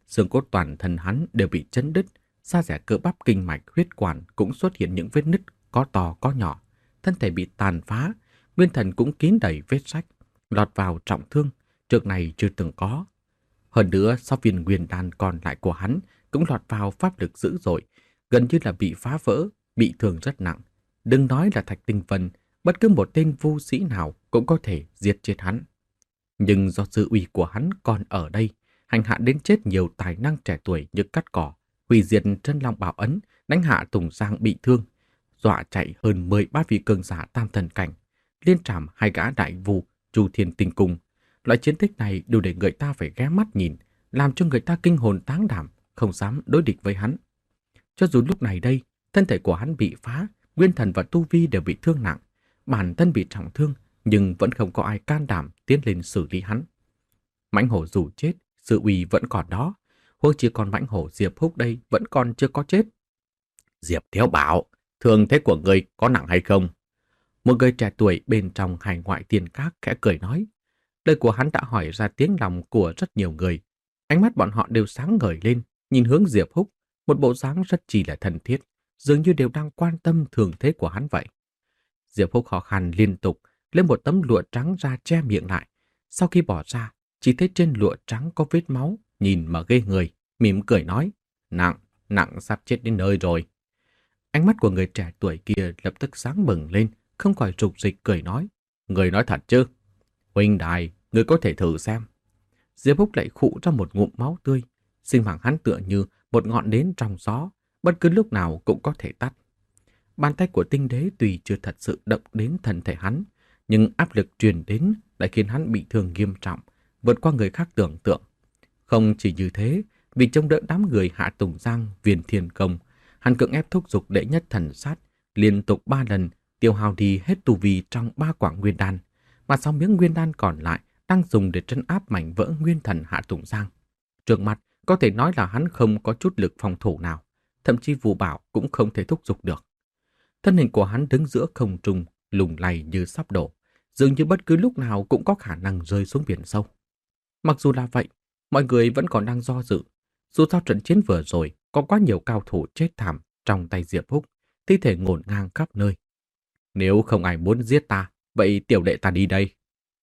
Xương cốt toàn thân hắn đều bị chấn đứt, da dẻ cơ bắp kinh mạch huyết quản cũng xuất hiện những vết nứt có to có nhỏ, thân thể bị tàn phá, nguyên thần cũng kín đầy vết rách, lọt vào trọng thương, trước này chưa từng có. Hơn nữa, sáu viên nguyên đan còn lại của hắn cũng lọt vào pháp lực dữ dội, gần như là bị phá vỡ, bị thương rất nặng. Đừng nói là Thạch Tinh Vân, bất cứ một tên vu sĩ nào cũng có thể giết chết hắn. Nhưng do sự uy của hắn còn ở đây, hành hạ đến chết nhiều tài năng trẻ tuổi như cắt cỏ, hủy diệt Trân Long Bảo Ấn, đánh hạ Tùng Giang bị thương, dọa chạy hơn mười ba vị cường giả tam thần cảnh, liên trảm hai gã đại vu Chu Thiên Tinh Cung. Loại chiến tích này đủ để người ta phải ghé mắt nhìn, làm cho người ta kinh hồn táng đảm, không dám đối địch với hắn. Cho dù lúc này đây, thân thể của hắn bị phá, nguyên thần và tu vi đều bị thương nặng, bản thân bị trọng thương, nhưng vẫn không có ai can đảm tiến lên xử lý hắn. Mãnh hổ dù chết, sự uy vẫn còn đó, huống chỉ còn mãnh hổ Diệp Húc đây vẫn còn chưa có chết. Diệp Thiếu Bảo, thương thế của người có nặng hay không? Một người trẻ tuổi bên trong hải ngoại tiền các khẽ cười nói. Lời của hắn đã hỏi ra tiếng lòng của rất nhiều người. Ánh mắt bọn họ đều sáng ngời lên, nhìn hướng Diệp Húc, một bộ dáng rất chỉ là thân thiết, dường như đều đang quan tâm thường thế của hắn vậy. Diệp Húc khó khăn liên tục lấy một tấm lụa trắng ra che miệng lại. Sau khi bỏ ra, chỉ thấy trên lụa trắng có vết máu, nhìn mà ghê người, mỉm cười nói, nặng, nặng sắp chết đến nơi rồi. Ánh mắt của người trẻ tuổi kia lập tức sáng bừng lên, không khỏi rục rịch cười nói, người nói thật chứ? Huynh đài, người có thể thử xem. Diệp Húc lại khụ ra một ngụm máu tươi, sinh mạng hắn tựa như một ngọn nến trong gió, bất cứ lúc nào cũng có thể tắt. Bàn tay của tinh đế tuy chưa thật sự động đến thân thể hắn, nhưng áp lực truyền đến đã khiến hắn bị thương nghiêm trọng, vượt qua người khác tưởng tượng. Không chỉ như thế, vì chống đỡ đám người hạ Tùng Giang, Viên Thiên Công, hắn cưỡng ép thúc giục đệ nhất thần sát, liên tục ba lần tiêu hao đi hết tu vi trong ba quảng nguyên đan, mà sáu miếng nguyên đan còn lại đang dùng để trấn áp mảnh vỡ nguyên thần hạ Tùng Giang. Trước mặt, có thể nói là hắn không có chút lực phòng thủ nào, thậm chí Vũ Bảo cũng không thể thúc giục được. Thân hình của hắn đứng giữa không trung, lùng lay như sắp đổ, dường như bất cứ lúc nào cũng có khả năng rơi xuống biển sâu. Mặc dù là vậy, mọi người vẫn còn đang do dự. Dù sao trận chiến vừa rồi có quá nhiều cao thủ chết thảm trong tay Diệp Húc, thi thể ngổn ngang khắp nơi. Nếu không ai muốn giết ta, vậy tiểu đệ ta đi đây.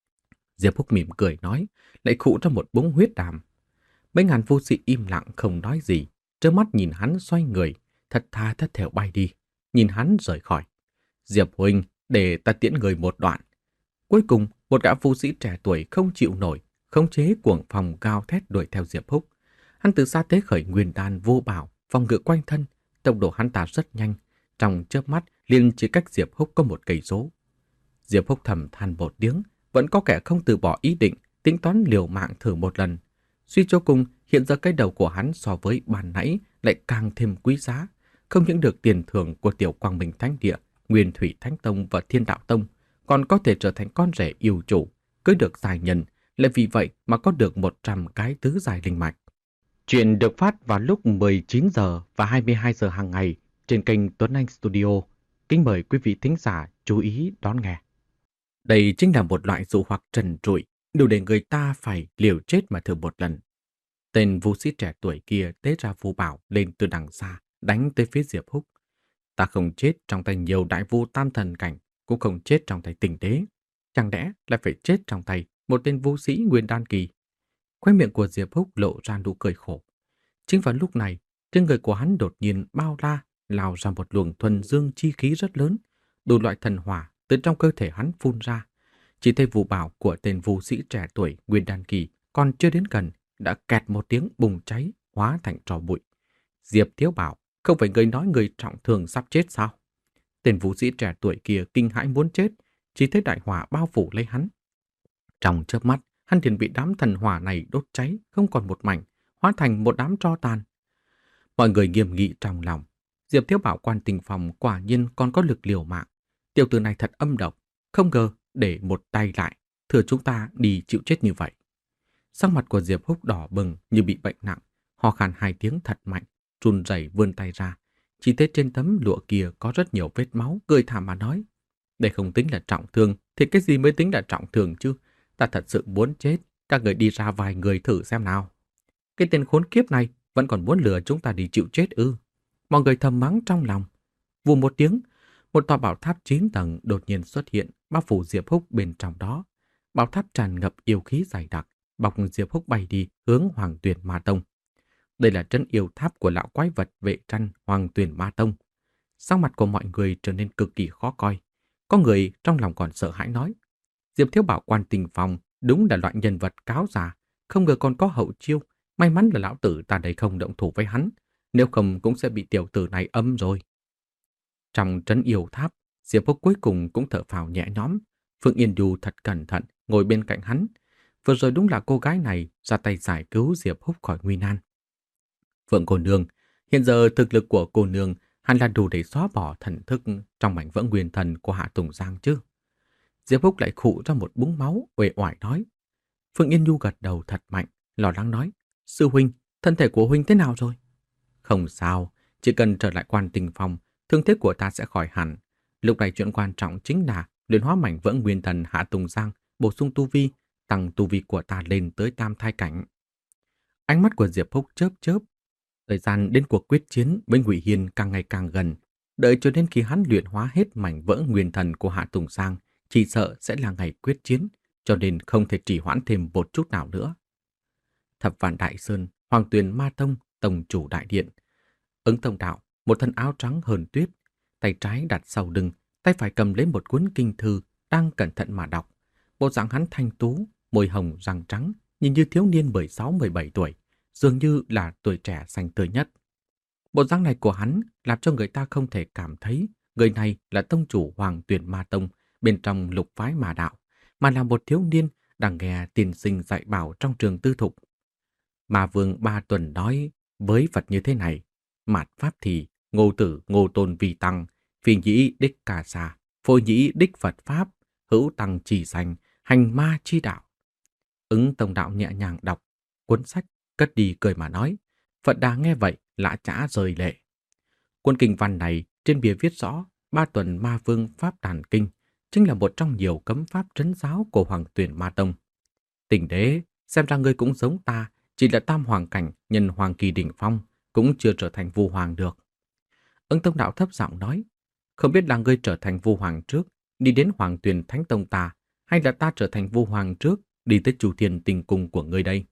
Diệp Húc mỉm cười nói, lại khụ ra một búng huyết đàm. Mấy ngàn vô sĩ im lặng không nói gì, trơ mắt nhìn hắn xoay người, thật tha thất thểu bay đi, nhìn hắn rời khỏi. Diệp huynh, để ta tiễn người một đoạn. Cuối cùng, một gã vô sĩ trẻ tuổi không chịu nổi, khống chế cuồng phòng cao thét đuổi theo Diệp Húc. Hắn từ xa tế khởi nguyên đan vô bảo, phòng ngự quanh thân, tốc độ hắn ta rất nhanh, trong chớp mắt liền chỉ cách Diệp Húc có một cây số. Diệp Húc thầm than một tiếng, vẫn có kẻ không từ bỏ ý định, tính toán liều mạng thử một lần. Suy cho cùng, hiện giờ cái đầu của hắn so với ban nãy lại càng thêm quý giá, không những được tiền thưởng của Tiểu Quang Minh Thánh Địa, Nguyên Thủy Thánh Tông và Thiên Đạo Tông, còn có thể trở thành con rể yêu chủ, cưới được giai nhân, lại vì vậy mà có được một trăm cái tứ giai linh mạch. Chuyện được phát vào lúc mười chín giờ và hai mươi hai giờ hàng ngày trên kênh Tuấn Anh Studio. Kính mời quý vị thính giả chú ý đón nghe. Đây chính là một loại dụ hoặc trần trụi, đủ để người ta phải liều chết mà thử một lần. Tên vũ sĩ trẻ tuổi kia tế ra phù bảo lên từ đằng xa, đánh tới phía Diệp Húc. Ta không chết trong tay nhiều đại vu tam thần cảnh, cũng không chết trong tay tình đế. Chẳng lẽ lại phải chết trong tay một tên vũ sĩ nguyên đan kỳ? Khóe miệng của Diệp Húc lộ ra nụ cười khổ. Chính vào lúc này, trên người của hắn đột nhiên bao la, lao ra một luồng thuần dương chi khí rất lớn, đủ loại thần hỏa từ trong cơ thể hắn phun ra. Chỉ thấy vũ bảo của tên vũ sĩ trẻ tuổi nguyên đan kỳ còn chưa đến gần, đã kẹt một tiếng bùng cháy, hóa thành tro bụi. Diệp Thiếu Bảo, không phải người nói người trọng thương sắp chết sao? Tên vũ sĩ trẻ tuổi kia kinh hãi muốn chết, chỉ thấy đại hỏa bao phủ lấy hắn. Trong chớp mắt, hắn liền bị đám thần hỏa này đốt cháy, không còn một mảnh, hóa thành một đám tro tàn. Mọi người nghiêm nghị trong lòng. Diệp Thiếu Bảo quan tình phòng quả nhiên còn có lực liều mạng. Tiểu tử này thật âm độc, không ngờ để một tay lại, thừa chúng ta đi chịu chết như vậy. Sắc mặt của Diệp Húc đỏ bừng như bị bệnh nặng, ho khan hai tiếng thật mạnh, run rẩy vươn tay ra. Chỉ thấy trên tấm lụa kia có rất nhiều vết máu, cười thảm mà nói. Đây không tính là trọng thương, thì cái gì mới tính là trọng thương chứ? Ta thật sự muốn chết, các người đi ra vài người thử xem nào. Cái tên khốn kiếp này vẫn còn muốn lừa chúng ta đi chịu chết ư? Mọi người thầm mắng trong lòng. Vù một tiếng, một tòa bảo tháp chín tầng đột nhiên xuất hiện, bao phủ Diệp Húc bên trong đó. Bảo tháp tràn ngập yêu khí dày đặc, bọc Diệp Húc bay đi hướng Hoàng Tuyền Ma Tông. Đây là trấn yêu tháp của lão quái vật vệ trăn Hoàng Tuyền Ma Tông. Sắc mặt của mọi người trở nên cực kỳ khó coi. Có người trong lòng còn sợ hãi nói: Diệp Thiếu Bảo Quan Tình Phong đúng là loại nhân vật cáo già, không ngờ còn có hậu chiêu. May mắn là lão tử ta đây không động thủ với hắn, nếu không cũng sẽ bị tiểu tử này âm rồi. Trong trấn yêu tháp, Diệp Húc cuối cùng cũng thở phào nhẹ nhõm. Phương Yên Du thật cẩn thận ngồi bên cạnh hắn. Vừa rồi đúng là cô gái này ra tay giải cứu Diệp Húc khỏi nguy nan. Phượng cô nương, hiện giờ thực lực của cô nương hẳn là đủ để xóa bỏ thần thức trong mảnh vỡ nguyên thần của Hạ Tùng Giang chứ? Diệp Húc lại khụ ra một búng máu, uể oải nói. Phương Yên Du gật đầu thật mạnh, lo lắng nói: Sư huynh, thân thể của huynh thế nào rồi? Không sao, chỉ cần trở lại Quan Tình Phong, thương thế của ta sẽ khỏi hẳn. Lúc này chuyện quan trọng chính là luyện hóa mảnh vỡ nguyên thần Hạ Tùng Giang, bổ sung tu vi, tăng tu vi của ta lên tới tam thai cảnh. Ánh mắt của Diệp Húc chớp chớp. Thời gian đến cuộc quyết chiến với Ngụy Hiên càng ngày càng gần. Đợi cho đến khi hắn luyện hóa hết mảnh vỡ nguyên thần của Hạ Tùng Giang, chỉ sợ sẽ là ngày quyết chiến, cho nên không thể trì hoãn thêm một chút nào nữa. Thập Vạn Đại Sơn, Hoàng Tuyền Ma Tông, Tông chủ đại điện. Ứng Tông Đạo, một thân áo trắng hờn tuyết, tay trái đặt sau lưng, tay phải cầm lấy một cuốn kinh thư, đang cẩn thận mà đọc. Bộ dạng hắn thanh tú, môi hồng răng trắng, nhìn như thiếu niên mười sáu mười bảy tuổi, dường như là tuổi trẻ xanh tươi nhất. Bộ dáng này của hắn làm cho người ta không thể cảm thấy người này là tông chủ Hoàng Tuyền Ma Tông bên trong lục phái Ma Đạo, mà là một thiếu niên đang nghe tiên sinh dạy bảo trong trường tư thục. Ma Vương Ba Tuần nói với Phật như thế này: mạt pháp thì ngô tử ngô tôn vi tăng, phi nhĩ đích ca sa, phôi nhĩ đích Phật pháp, hữu tăng trì sanh, hành ma chi đạo. Ứng Tông Đạo nhẹ nhàng đọc cuốn sách, cất đi cười mà nói. Phật Đà nghe vậy lã chã rơi lệ. Cuốn kinh văn này trên bìa viết rõ Ba Tuần Ma Vương Pháp Đàn Kinh chính là một trong nhiều cấm pháp trấn giáo của Hoàng Tuyền Ma Tông. Tình đế, xem ra ngươi cũng giống ta, chỉ là tam hoàng cảnh nhân hoàng kỳ đỉnh phong, cũng chưa trở thành vu hoàng được. Ứng Tông Đạo thấp giọng nói, không biết là ngươi trở thành vu hoàng trước, đi đến Hoàng Tuyền Thánh Tông ta, hay là ta trở thành vu hoàng trước, đi tới Chu Thiên Tinh Cung của ngươi đây.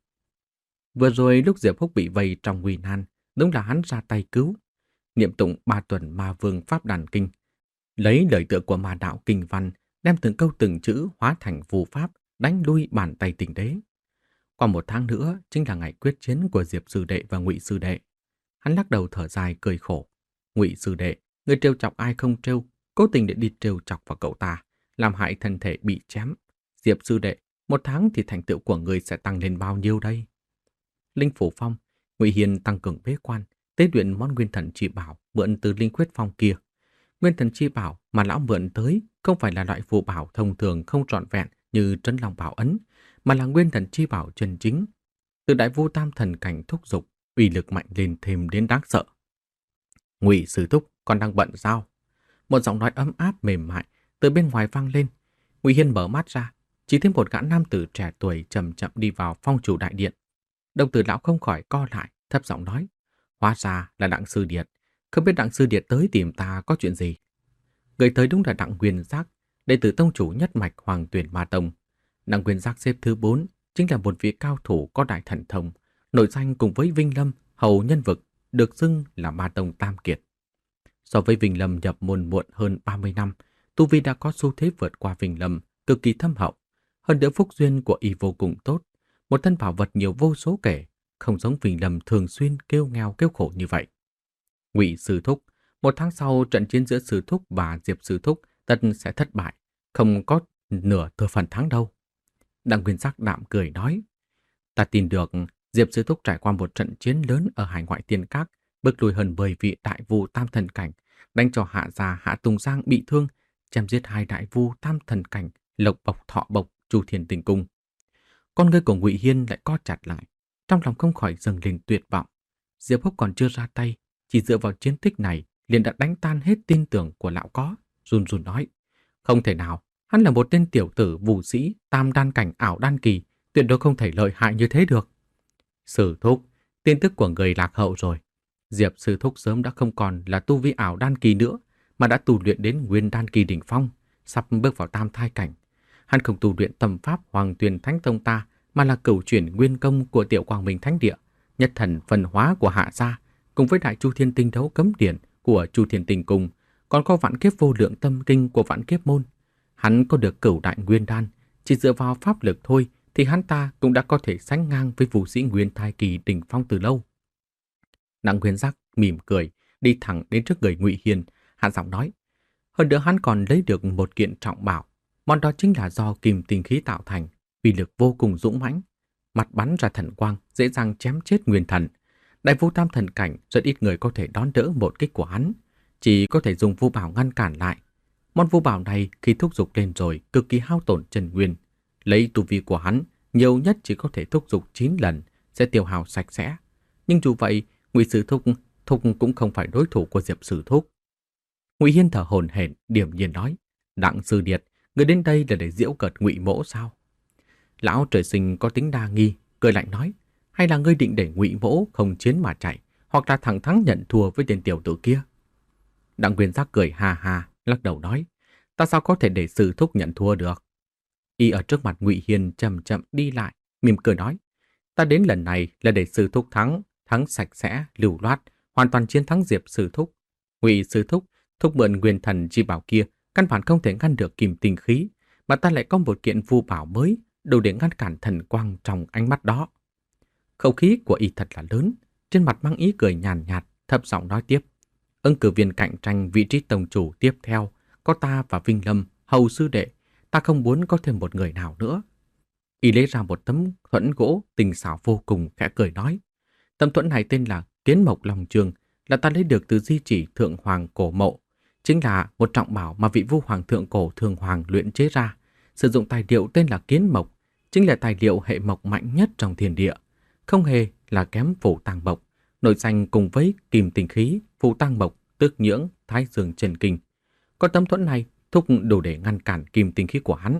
Vừa rồi lúc Diệp Húc bị vây trong nguy nan, đúng là hắn ra tay cứu. Niệm tụng Ba Tuần Ma Vương Pháp Đàn Kinh, lấy lời tựa của Ma Đạo kinh văn, đem từng câu từng chữ hóa thành phù pháp, đánh lui bàn tay Tình đế. Qua một tháng nữa chính là ngày quyết chiến của Diệp sư đệ và Ngụy sư đệ. Hắn lắc đầu thở dài cười khổ. Ngụy sư đệ, người trêu chọc ai không trêu, cố tình để đi trêu chọc vào cậu ta, làm hại thân thể bị chém. Diệp sư đệ, một tháng thì thành tựu của người sẽ tăng lên bao nhiêu đây? Linh Phủ Phong, Ngụy Hiền tăng cường bế quan, tế luyện món nguyên thần chi bảo mượn từ Linh Khuyết Phong kia. Nguyên thần chi bảo mà lão mượn tới không phải là loại phù bảo thông thường không trọn vẹn như Trấn Long Bảo Ấn, mà là nguyên thần chi bảo chân chính. Từ Đại Vu Tam Thần cảnh thúc dục, uy lực mạnh lên thêm đến đáng sợ. Ngụy sư thúc còn đang bận sao? Một giọng nói ấm áp mềm mại từ bên ngoài vang lên. Ngụy Hiên mở mắt ra, chỉ thấy một gã nam tử trẻ tuổi chậm chậm đi vào phong chủ đại điện. Đồng tử lão không khỏi co lại, thấp giọng nói, hóa ra là Đặng Sư Điệt, không biết Đặng Sư Điệt tới tìm ta có chuyện gì. Người tới đúng là Đặng Nguyên Giác, đệ tử tông chủ nhất mạch Hoàng Tuyền Ma Tông. Đặng Nguyên Giác xếp thứ bốn, chính là một vị cao thủ có đại thần thông, nổi danh cùng với Vinh Lâm, hầu nhân vực, được xưng là Ma Tông Tam Kiệt. So với Vinh Lâm nhập môn muộn hơn ba mươi năm, tu vi đã có xu thế vượt qua Vinh Lâm, cực kỳ thâm hậu. Hơn nữa phúc duyên của y vô cùng tốt, một thân bảo vật nhiều vô số kể, không giống Vinh Lâm thường xuyên kêu nghèo kêu khổ như vậy. Ngụy sư thúc, một tháng sau trận chiến giữa sư thúc và Diệp sư thúc tất sẽ thất bại, không có nửa thừa phần thắng đâu. Đặng Nguyên Giác đạm cười nói, ta tin được Diệp sư thúc trải qua một trận chiến lớn ở hải ngoại tiên các, bước lùi hơn mười vị đại vu tam thần cảnh, đánh cho Hạ gia Hạ Tùng Giang bị thương, chém giết hai đại vu tam thần cảnh, lộc bộc thọ bộc Chu Thiên Tinh Cung. Con ngươi của Ngụy Hiên lại co chặt lại, trong lòng không khỏi dâng lên tuyệt vọng. Diệp Húc còn chưa ra tay, chỉ dựa vào chiến tích này liền đã đánh tan hết tin tưởng của lão có, run run nói, không thể nào, hắn là một tên tiểu tử vũ sĩ tam đan cảnh ảo đan kỳ, tuyệt đối không thể lợi hại như thế được. Sử thúc, Tin tức của người lạc hậu rồi. Diệp Sư Thúc sớm đã không còn là tu vi ảo đan kỳ nữa, mà đã tu luyện đến nguyên đan kỳ đỉnh phong, sắp bước vào tam thai cảnh. Hắn không tu luyện tâm pháp Hoàng Tuyền Thánh Tông ta, mà là cửu chuyển nguyên công của Tiểu Quang Minh Thánh Địa, nhất thần phân hóa của Hạ Gia, cùng với Đại Chu Thiên Tinh Đấu Cấm Điển của Chu Thiên Tinh Cung, còn có Vạn Kiếp Vô Lượng Tâm Kinh của Vạn Kiếp Môn. Hắn có được cửu đại nguyên đan, chỉ dựa vào pháp lực thôi thì hắn ta cũng đã có thể sánh ngang với vũ sĩ nguyên thai kỳ đỉnh phong từ lâu. Đặng Nguyên Giác mỉm cười, đi thẳng đến trước người Ngụy Hiên, hạ giọng nói: hơn nữa hắn còn lấy được một kiện trọng bảo, món đó chính là do kim tinh khí tạo thành, uy lực vô cùng dũng mãnh, mặt bắn ra thần quang, dễ dàng chém chết nguyên thần. Đại Vu Tam Thần Cảnh rất ít người có thể đón đỡ một kích của hắn, chỉ có thể dùng vu bảo ngăn cản lại. Món vu bảo này khi thúc dục lên rồi cực kỳ hao tổn chân nguyên, lấy tu vi của hắn nhiều nhất chỉ có thể thúc dục chín lần, sẽ tiêu hao sạch sẽ. Nhưng dù vậy, Ngụy Sư Thúc Thúc cũng không phải đối thủ của Diệp Sư Thúc. Ngụy Hiên thở hổn hển, điềm nhiên nói: Đặng Sư Điệt, người đến đây là để giễu cợt Ngụy Mỗ sao? Lão trời sinh có tính đa nghi, cười lạnh nói: hay là ngươi định để Ngụy Mỗ không chiến mà chạy, hoặc là thẳng thắn nhận thua với tên tiểu tử kia? Đặng Nguyên Giác cười ha ha, lắc đầu nói: ta sao có thể để Sư Thúc nhận thua được? Y ở trước mặt Ngụy Hiên chậm chậm đi lại, mỉm cười nói: ta đến lần này là để Sư Thúc thắng, thắng sạch sẽ, lưu loát, hoàn toàn chiến thắng Diệp Sư Thúc. Ngụy Sư Thúc thúc mượn nguyên thần chi bảo kia, căn bản không thể ngăn được kim tinh khí, mà ta lại có một kiện vu bảo mới, đủ để ngăn cản thần quang trong ánh mắt đó. Khẩu khí của Y thật là lớn, trên mặt mang ý cười nhàn nhạt, thấp giọng nói tiếp: ứng cử viên cạnh tranh vị trí tông chủ tiếp theo có ta và Vinh Lâm, Hầu sư đệ, ta không muốn có thêm một người nào nữa. Y lấy ra một tấm thuẫn gỗ tinh xảo vô cùng, khẽ cười nói: tấm thuẫn này tên là Kiến Mộc Long Trường, là ta lấy được từ di chỉ Thượng Hoàng Cổ Mộ, chính là một trọng bảo mà vị Vu Hoàng thượng cổ Thường Hoàng luyện chế ra. Sử dụng tài liệu tên là Kiến Mộc, chính là tài liệu hệ mộc mạnh nhất trong thiên địa, không hề là kém Phù Tang Mộc, nội danh cùng với kim tinh khí, Phù Tang Mộc, Tước Nhưỡng, Thái Dương Chân Kinh. Có tấm thuẫn này thúc đủ để ngăn cản kim tinh khí của hắn.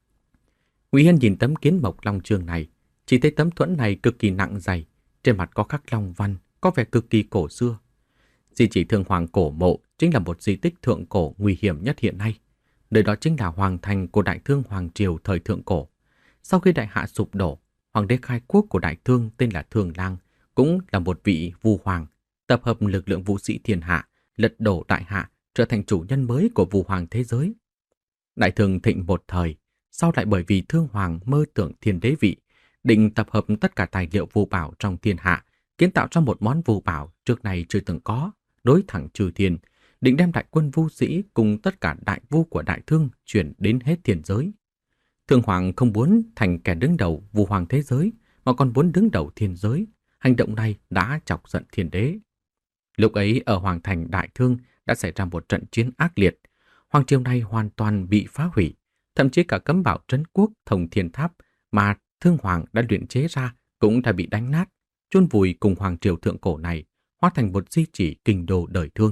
Ngụy Hiên nhìn tấm Kiến Mộc Long Trường này, chỉ thấy tấm thuẫn này cực kỳ nặng dày, trên mặt có khắc long văn, có vẻ cực kỳ cổ xưa. Di chỉ Thượng Hoàng Cổ Mộ chính là một di tích thượng cổ nguy hiểm nhất hiện nay. Nơi đó chính là hoàng thành của Đại Thương Hoàng Triều thời thượng cổ. Sau khi đại hạ sụp đổ, hoàng đế khai quốc của Đại Thương tên là Thường Lang, cũng là một vị vu hoàng, tập hợp lực lượng vũ sĩ thiên hạ, lật đổ đại hạ, trở thành chủ nhân mới của vu hoàng thế giới. Đại Thương thịnh một thời, sau lại bởi vì Thương Hoàng mơ tưởng thiên đế vị, định tập hợp tất cả tài liệu vu bảo trong thiên hạ, kiến tạo ra một món vu bảo trước này chưa từng có, nối thẳng chư thiên, định đem đại quân vu sĩ cùng tất cả đại vu của Đại Thương chuyển đến hết thiên giới. Thương Hoàng không muốn thành kẻ đứng đầu vu hoàng thế giới, mà còn muốn đứng đầu thiên giới. Hành động này đã chọc giận thiên đế. Lúc ấy ở Hoàng thành Đại Thương đã xảy ra một trận chiến ác liệt. Hoàng triều này hoàn toàn bị phá hủy, thậm chí cả cấm bảo trấn quốc Thông Thiên Tháp mà Thương Hoàng đã luyện chế ra cũng đã bị đánh nát, chôn vùi cùng hoàng triều thượng cổ này, hóa thành một di chỉ kinh đô đời Thương.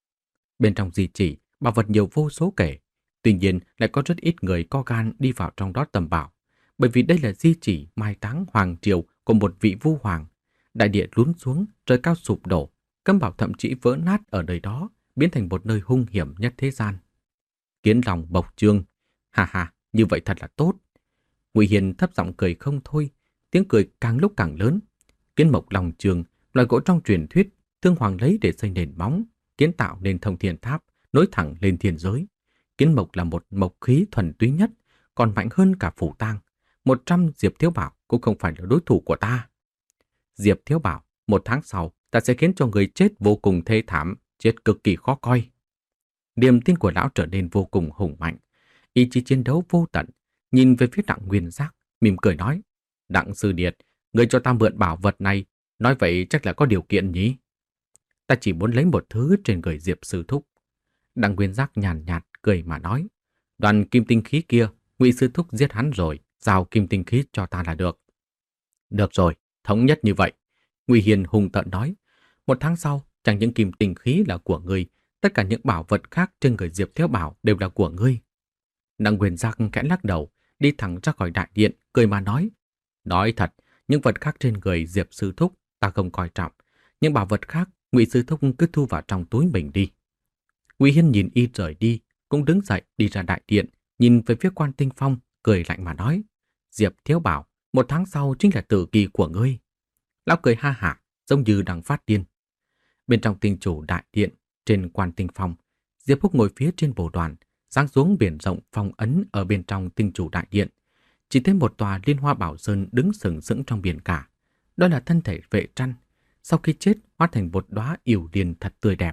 Bên trong di chỉ, bảo vật nhiều vô số kể, tuy nhiên lại có rất ít người có gan đi vào trong đó tầm bảo, bởi vì đây là di chỉ mai táng hoàng triều của một vị vu hoàng. Đại địa lún xuống, trời cao sụp đổ, cấm bảo thậm chí vỡ nát ở nơi đó, biến thành một nơi hung hiểm nhất thế gian. Kiến lòng bộc trương, ha ha, như vậy thật là tốt. Ngụy Hiền thấp giọng cười không thôi, tiếng cười càng lúc càng lớn. Kiến Mộc Long Trường, loài gỗ trong truyền thuyết, Thương Hoàng lấy để xây nền móng, kiến tạo nên Thông Thiên Tháp, nối thẳng lên thiên giới. Kiến mộc là một mộc khí thuần túy nhất, còn mạnh hơn cả Phù Tang. Một trăm Diệp Thiếu Bảo cũng không phải là đối thủ của ta. Diệp Thiếu Bảo, một tháng sau, ta sẽ khiến cho người chết vô cùng thê thảm, chết cực kỳ khó coi. Niềm tin của lão trở nên vô cùng hùng mạnh, ý chí chiến đấu vô tận. Nhìn về phía Đặng Nguyên Giác, mỉm cười nói: Đặng Sư Điệt, người cho ta mượn bảo vật này, nói vậy chắc là có điều kiện nhỉ? Ta chỉ muốn lấy một thứ trên người Diệp Sư Thúc. Đặng Nguyên Giác nhàn nhạt cười mà nói: đoàn kim tinh khí kia, Ngụy Sư Thúc giết hắn rồi, giao kim tinh khí cho ta là được. Được rồi, thống nhất như vậy. Ngụy Hiền hùng tợn nói: một tháng sau, chẳng những kim tinh khí là của ngươi, tất cả những bảo vật khác trên người Diệp Thiếu Bảo đều là của ngươi. Đặng Nguyên Giác khẽ lắc đầu, đi thẳng ra khỏi đại điện, cười mà nói: nói thật, những vật khác trên người Diệp Sư Thúc Ta không coi trọng, nhưng bảo vật khác Ngụy Sư Thúc cứ thu vào trong túi mình đi. Ngụy Hiên nhìn y rời đi, cũng đứng dậy đi ra đại điện, nhìn về phía Quan Tinh Phong, cười lạnh mà nói: Diệp Thiếu Bảo, một tháng sau chính là tử kỳ của ngươi. Lão cười ha hả, giống như đang phát điên. Bên trong Tinh Chủ đại điện, trên Quan Tinh Phong, Diệp Húc ngồi phía trên bồ đoàn, giáng xuống biển rộng phong ấn ở bên trong Tinh Chủ đại điện. Chỉ thấy một tòa liên hoa bảo sơn đứng sừng sững trong biển cả. Đó là thân thể Vệ Trăn, sau khi chết hóa thành một đóa yểu điền thật tươi đẹp.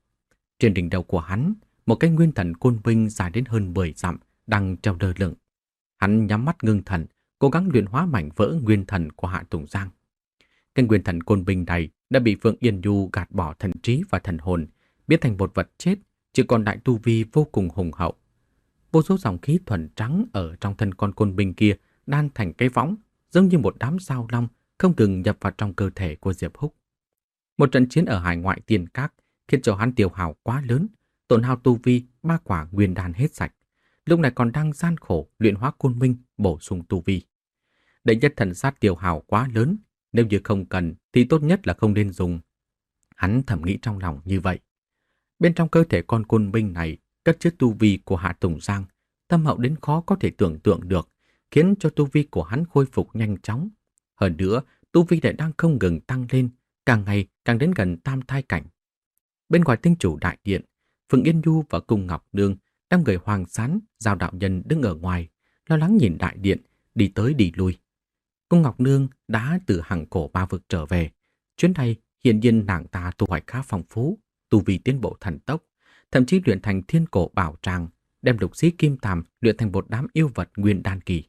Trên đỉnh đầu của hắn, một cái nguyên thần côn binh dài đến hơn mười dặm đang treo lơ lửng. Hắn nhắm mắt ngưng thần, cố gắng luyện hóa mảnh vỡ nguyên thần của Hạ Tùng Giang. Cái nguyên thần côn binh này đã bị Phượng Yên Du gạt bỏ thần trí và thần hồn, biến thành một vật chết, chỉ còn đại tu vi vô cùng hùng hậu. Vô số dòng khí thuần trắng ở trong thân con côn binh kia đan thành cái võng, giống như một đám sao long không ngừng nhập vào trong cơ thể của Diệp Húc. Một trận chiến ở hải ngoại Tiên Các khiến cho hắn tiêu hao quá lớn, tổn hao tu vi ba quả nguyên đan hết sạch. Lúc này còn đang gian khổ luyện hóa côn minh bổ sung tu vi. Đệ nhất thần sát tiêu hao quá lớn, nếu như không cần thì tốt nhất là không nên dùng. Hắn thầm nghĩ trong lòng như vậy. Bên trong cơ thể con côn minh này cất chứa tu vi của Hạ Tùng Giang, thâm hậu đến khó có thể tưởng tượng được, khiến cho tu vi của hắn khôi phục nhanh chóng. Hơn nữa, tu vi lại đang không ngừng tăng lên, càng ngày càng đến gần tam thai cảnh. Bên ngoài Tinh Chủ đại điện, Phượng Yên Du và Cung Ngọc Nương đang người Hoàng Sán, Giao đạo nhân đứng ở ngoài, lo lắng nhìn đại điện, đi tới đi lui. Cung Ngọc Nương đã từ hàng cổ ba vực trở về. Chuyến này hiển nhiên nàng ta tu hoạch khá phong phú, tu vi tiến bộ thần tốc, thậm chí luyện thành thiên cổ bảo tràng, đem lục xí kim tàm luyện thành một đám yêu vật nguyên đan kỳ.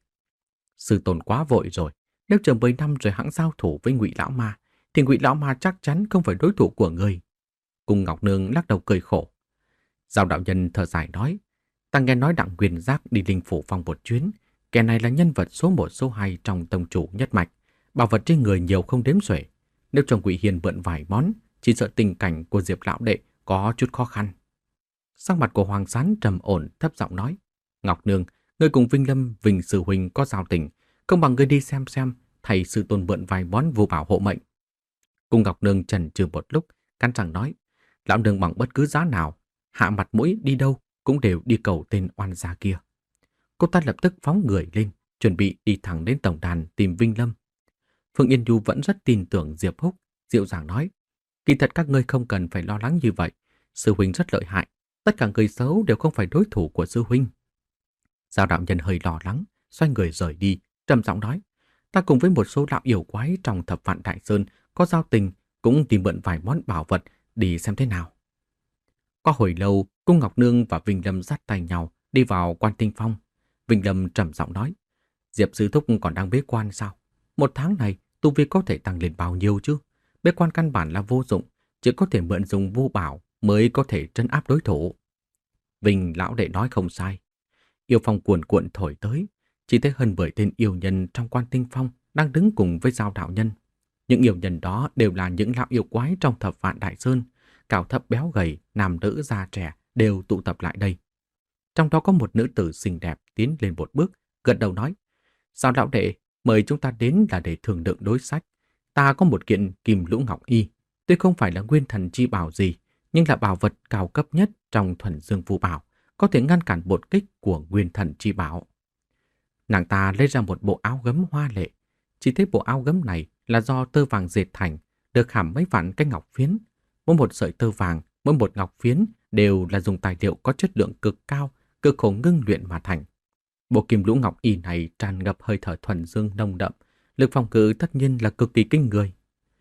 Sư tôn quá vội rồi, nếu chờ mười năm rồi hãng giao thủ với Ngụy lão ma, thì Ngụy lão ma chắc chắn không phải đối thủ của người. Cung Ngọc Nương lắc đầu cười khổ. Giao đạo nhân thở dài nói: Ta nghe nói Đặng Nguyên Giác đi Linh Phủ Phong một chuyến, kẻ này là nhân vật số một số hai trong tông chủ nhất mạch, bảo vật trên người nhiều không đếm xuể. Nếu cho Ngụy Hiền mượn vài món, chỉ sợ tình cảnh của Diệp lão đệ có chút khó khăn. Sắc mặt của Hoàng Sán trầm ổn, thấp giọng nói: Ngọc Nương, ngươi cùng Vinh Lâm, Vinh sư huynh có giao tình, không bằng ngươi đi xem xem, thầy sư tôn mượn vài món vô bảo hộ mệnh. Cung Ngọc Nương chần chừ một lúc, cắn răng nói: Lão nương bằng bất cứ giá nào, hạ mặt mũi đi đâu cũng đều đi cầu tên oan gia kia. Cô ta lập tức phóng người lên, chuẩn bị đi thẳng đến tổng đàn tìm Vinh Lâm. Phương Yên Du vẫn rất tin tưởng Diệp Húc, dịu dàng nói: Kỳ thật các ngươi không cần phải lo lắng như vậy, sư huynh rất lợi hại, tất cả người xấu đều không phải đối thủ của sư huynh. Giao đạo nhân hơi lo lắng, xoay người rời đi, trầm giọng nói: Ta cùng với một số lão yêu quái trong Thập Vạn Đại Sơn có giao tình, cũng tìm mượn vài món bảo vật đi xem thế nào. Qua hồi lâu, Cung Ngọc Nương và Vinh Lâm dắt tay nhau đi vào Quan Tinh Phong. Vinh Lâm trầm giọng nói: Diệp sư thúc còn đang bế quan sao? Một tháng này tu vi có thể tăng lên bao nhiêu chứ? Bế quan căn bản là vô dụng, chỉ có thể mượn dùng vô bảo mới có thể trấn áp đối thủ. Vinh lão đệ nói không sai. Yêu phong cuồn cuộn thổi tới, chỉ thấy hơn mười tên yêu nhân trong Quan Tinh Phong đang đứng cùng với Giao đạo nhân. Những yêu nhân đó đều là những lão yêu quái trong Thập Vạn Đại Sơn, cao thấp béo gầy, nam nữ già trẻ đều tụ tập lại đây. Trong đó có một nữ tử xinh đẹp tiến lên một bước, gật đầu nói: Giao đạo đệ, mời chúng ta đến là để thương lượng đối sách. Ta có một kiện Kim Lũ Ngọc Y, tuy không phải là nguyên thần chi bảo gì, nhưng là bảo vật cao cấp nhất trong Thuần Dương Phù Bảo, có thể ngăn cản bột kích của nguyên thần chi bảo. Nàng ta lấy ra một bộ áo gấm hoa lệ. Chỉ thấy bộ áo gấm này là do tơ vàng dệt thành, được khảm mấy vạn cái ngọc phiến. Mỗi một sợi tơ vàng, mỗi một ngọc phiến đều là dùng tài liệu có chất lượng cực cao, cực khổ ngưng luyện mà thành. Bộ Kim Lũ Ngọc Y này tràn ngập hơi thở thuần dương nồng đậm, lực phòng ngự tất nhiên là cực kỳ kinh người.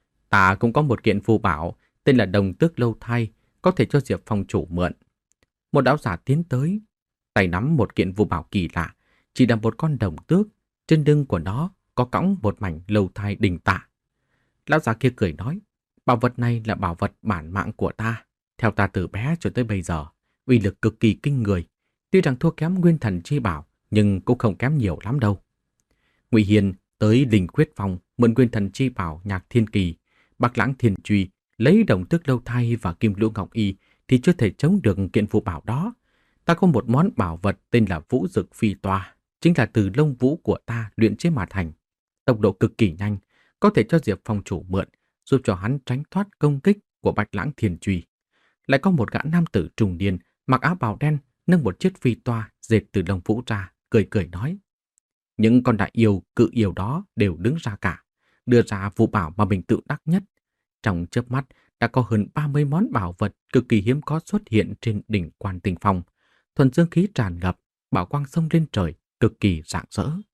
Ta cũng có một kiện phù bảo, tên là Đồng Tước Lâu Thai, có thể cho Diệp Phong chủ mượn. Một đạo giả tiến tới, tay nắm một kiện phù bảo kỳ lạ, chỉ là một con đồng tước, trên lưng của nó có cõng một mảnh lâu thai đình tạ. Lão giả kia cười nói: Bảo vật này là bảo vật bản mạng của ta, theo ta từ bé cho tới bây giờ, uy lực cực kỳ kinh người. Tuy rằng thua kém nguyên thần chi bảo, nhưng cũng không kém nhiều lắm đâu. Ngụy Hiền tới Linh Quyết Phòng mượn nguyên thần chi bảo Nhạc Thiên Kỳ, Bạc Lãng Thiên Truy lấy Đồng Tước Lâu Thai và Kim Lũ Ngọc Y thì chưa thể chống được kiện phù bảo đó. Ta có một món bảo vật tên là Vũ Dực Phi Toa, chính là từ lông vũ của ta luyện chế mà thành. Tốc độ cực kỳ nhanh, có thể cho Diệp Phong chủ mượn, giúp cho hắn tránh thoát công kích của Bạch Lãng Thiên Truy. Lại có một gã nam tử trung niên mặc áo bào đen nâng một chiếc phi toa dệt từ lông vũ ra, cười cười nói: những con đại yêu, cự yêu đó đều đứng ra cả, đưa ra vụ bảo mà mình tự đắc nhất. Trong chớp mắt đã có hơn ba mươi món bảo vật cực kỳ hiếm có xuất hiện trên đỉnh Quan Tinh Phong. Thuần dương khí tràn ngập, bảo quang sông lên trời, cực kỳ rạng rỡ.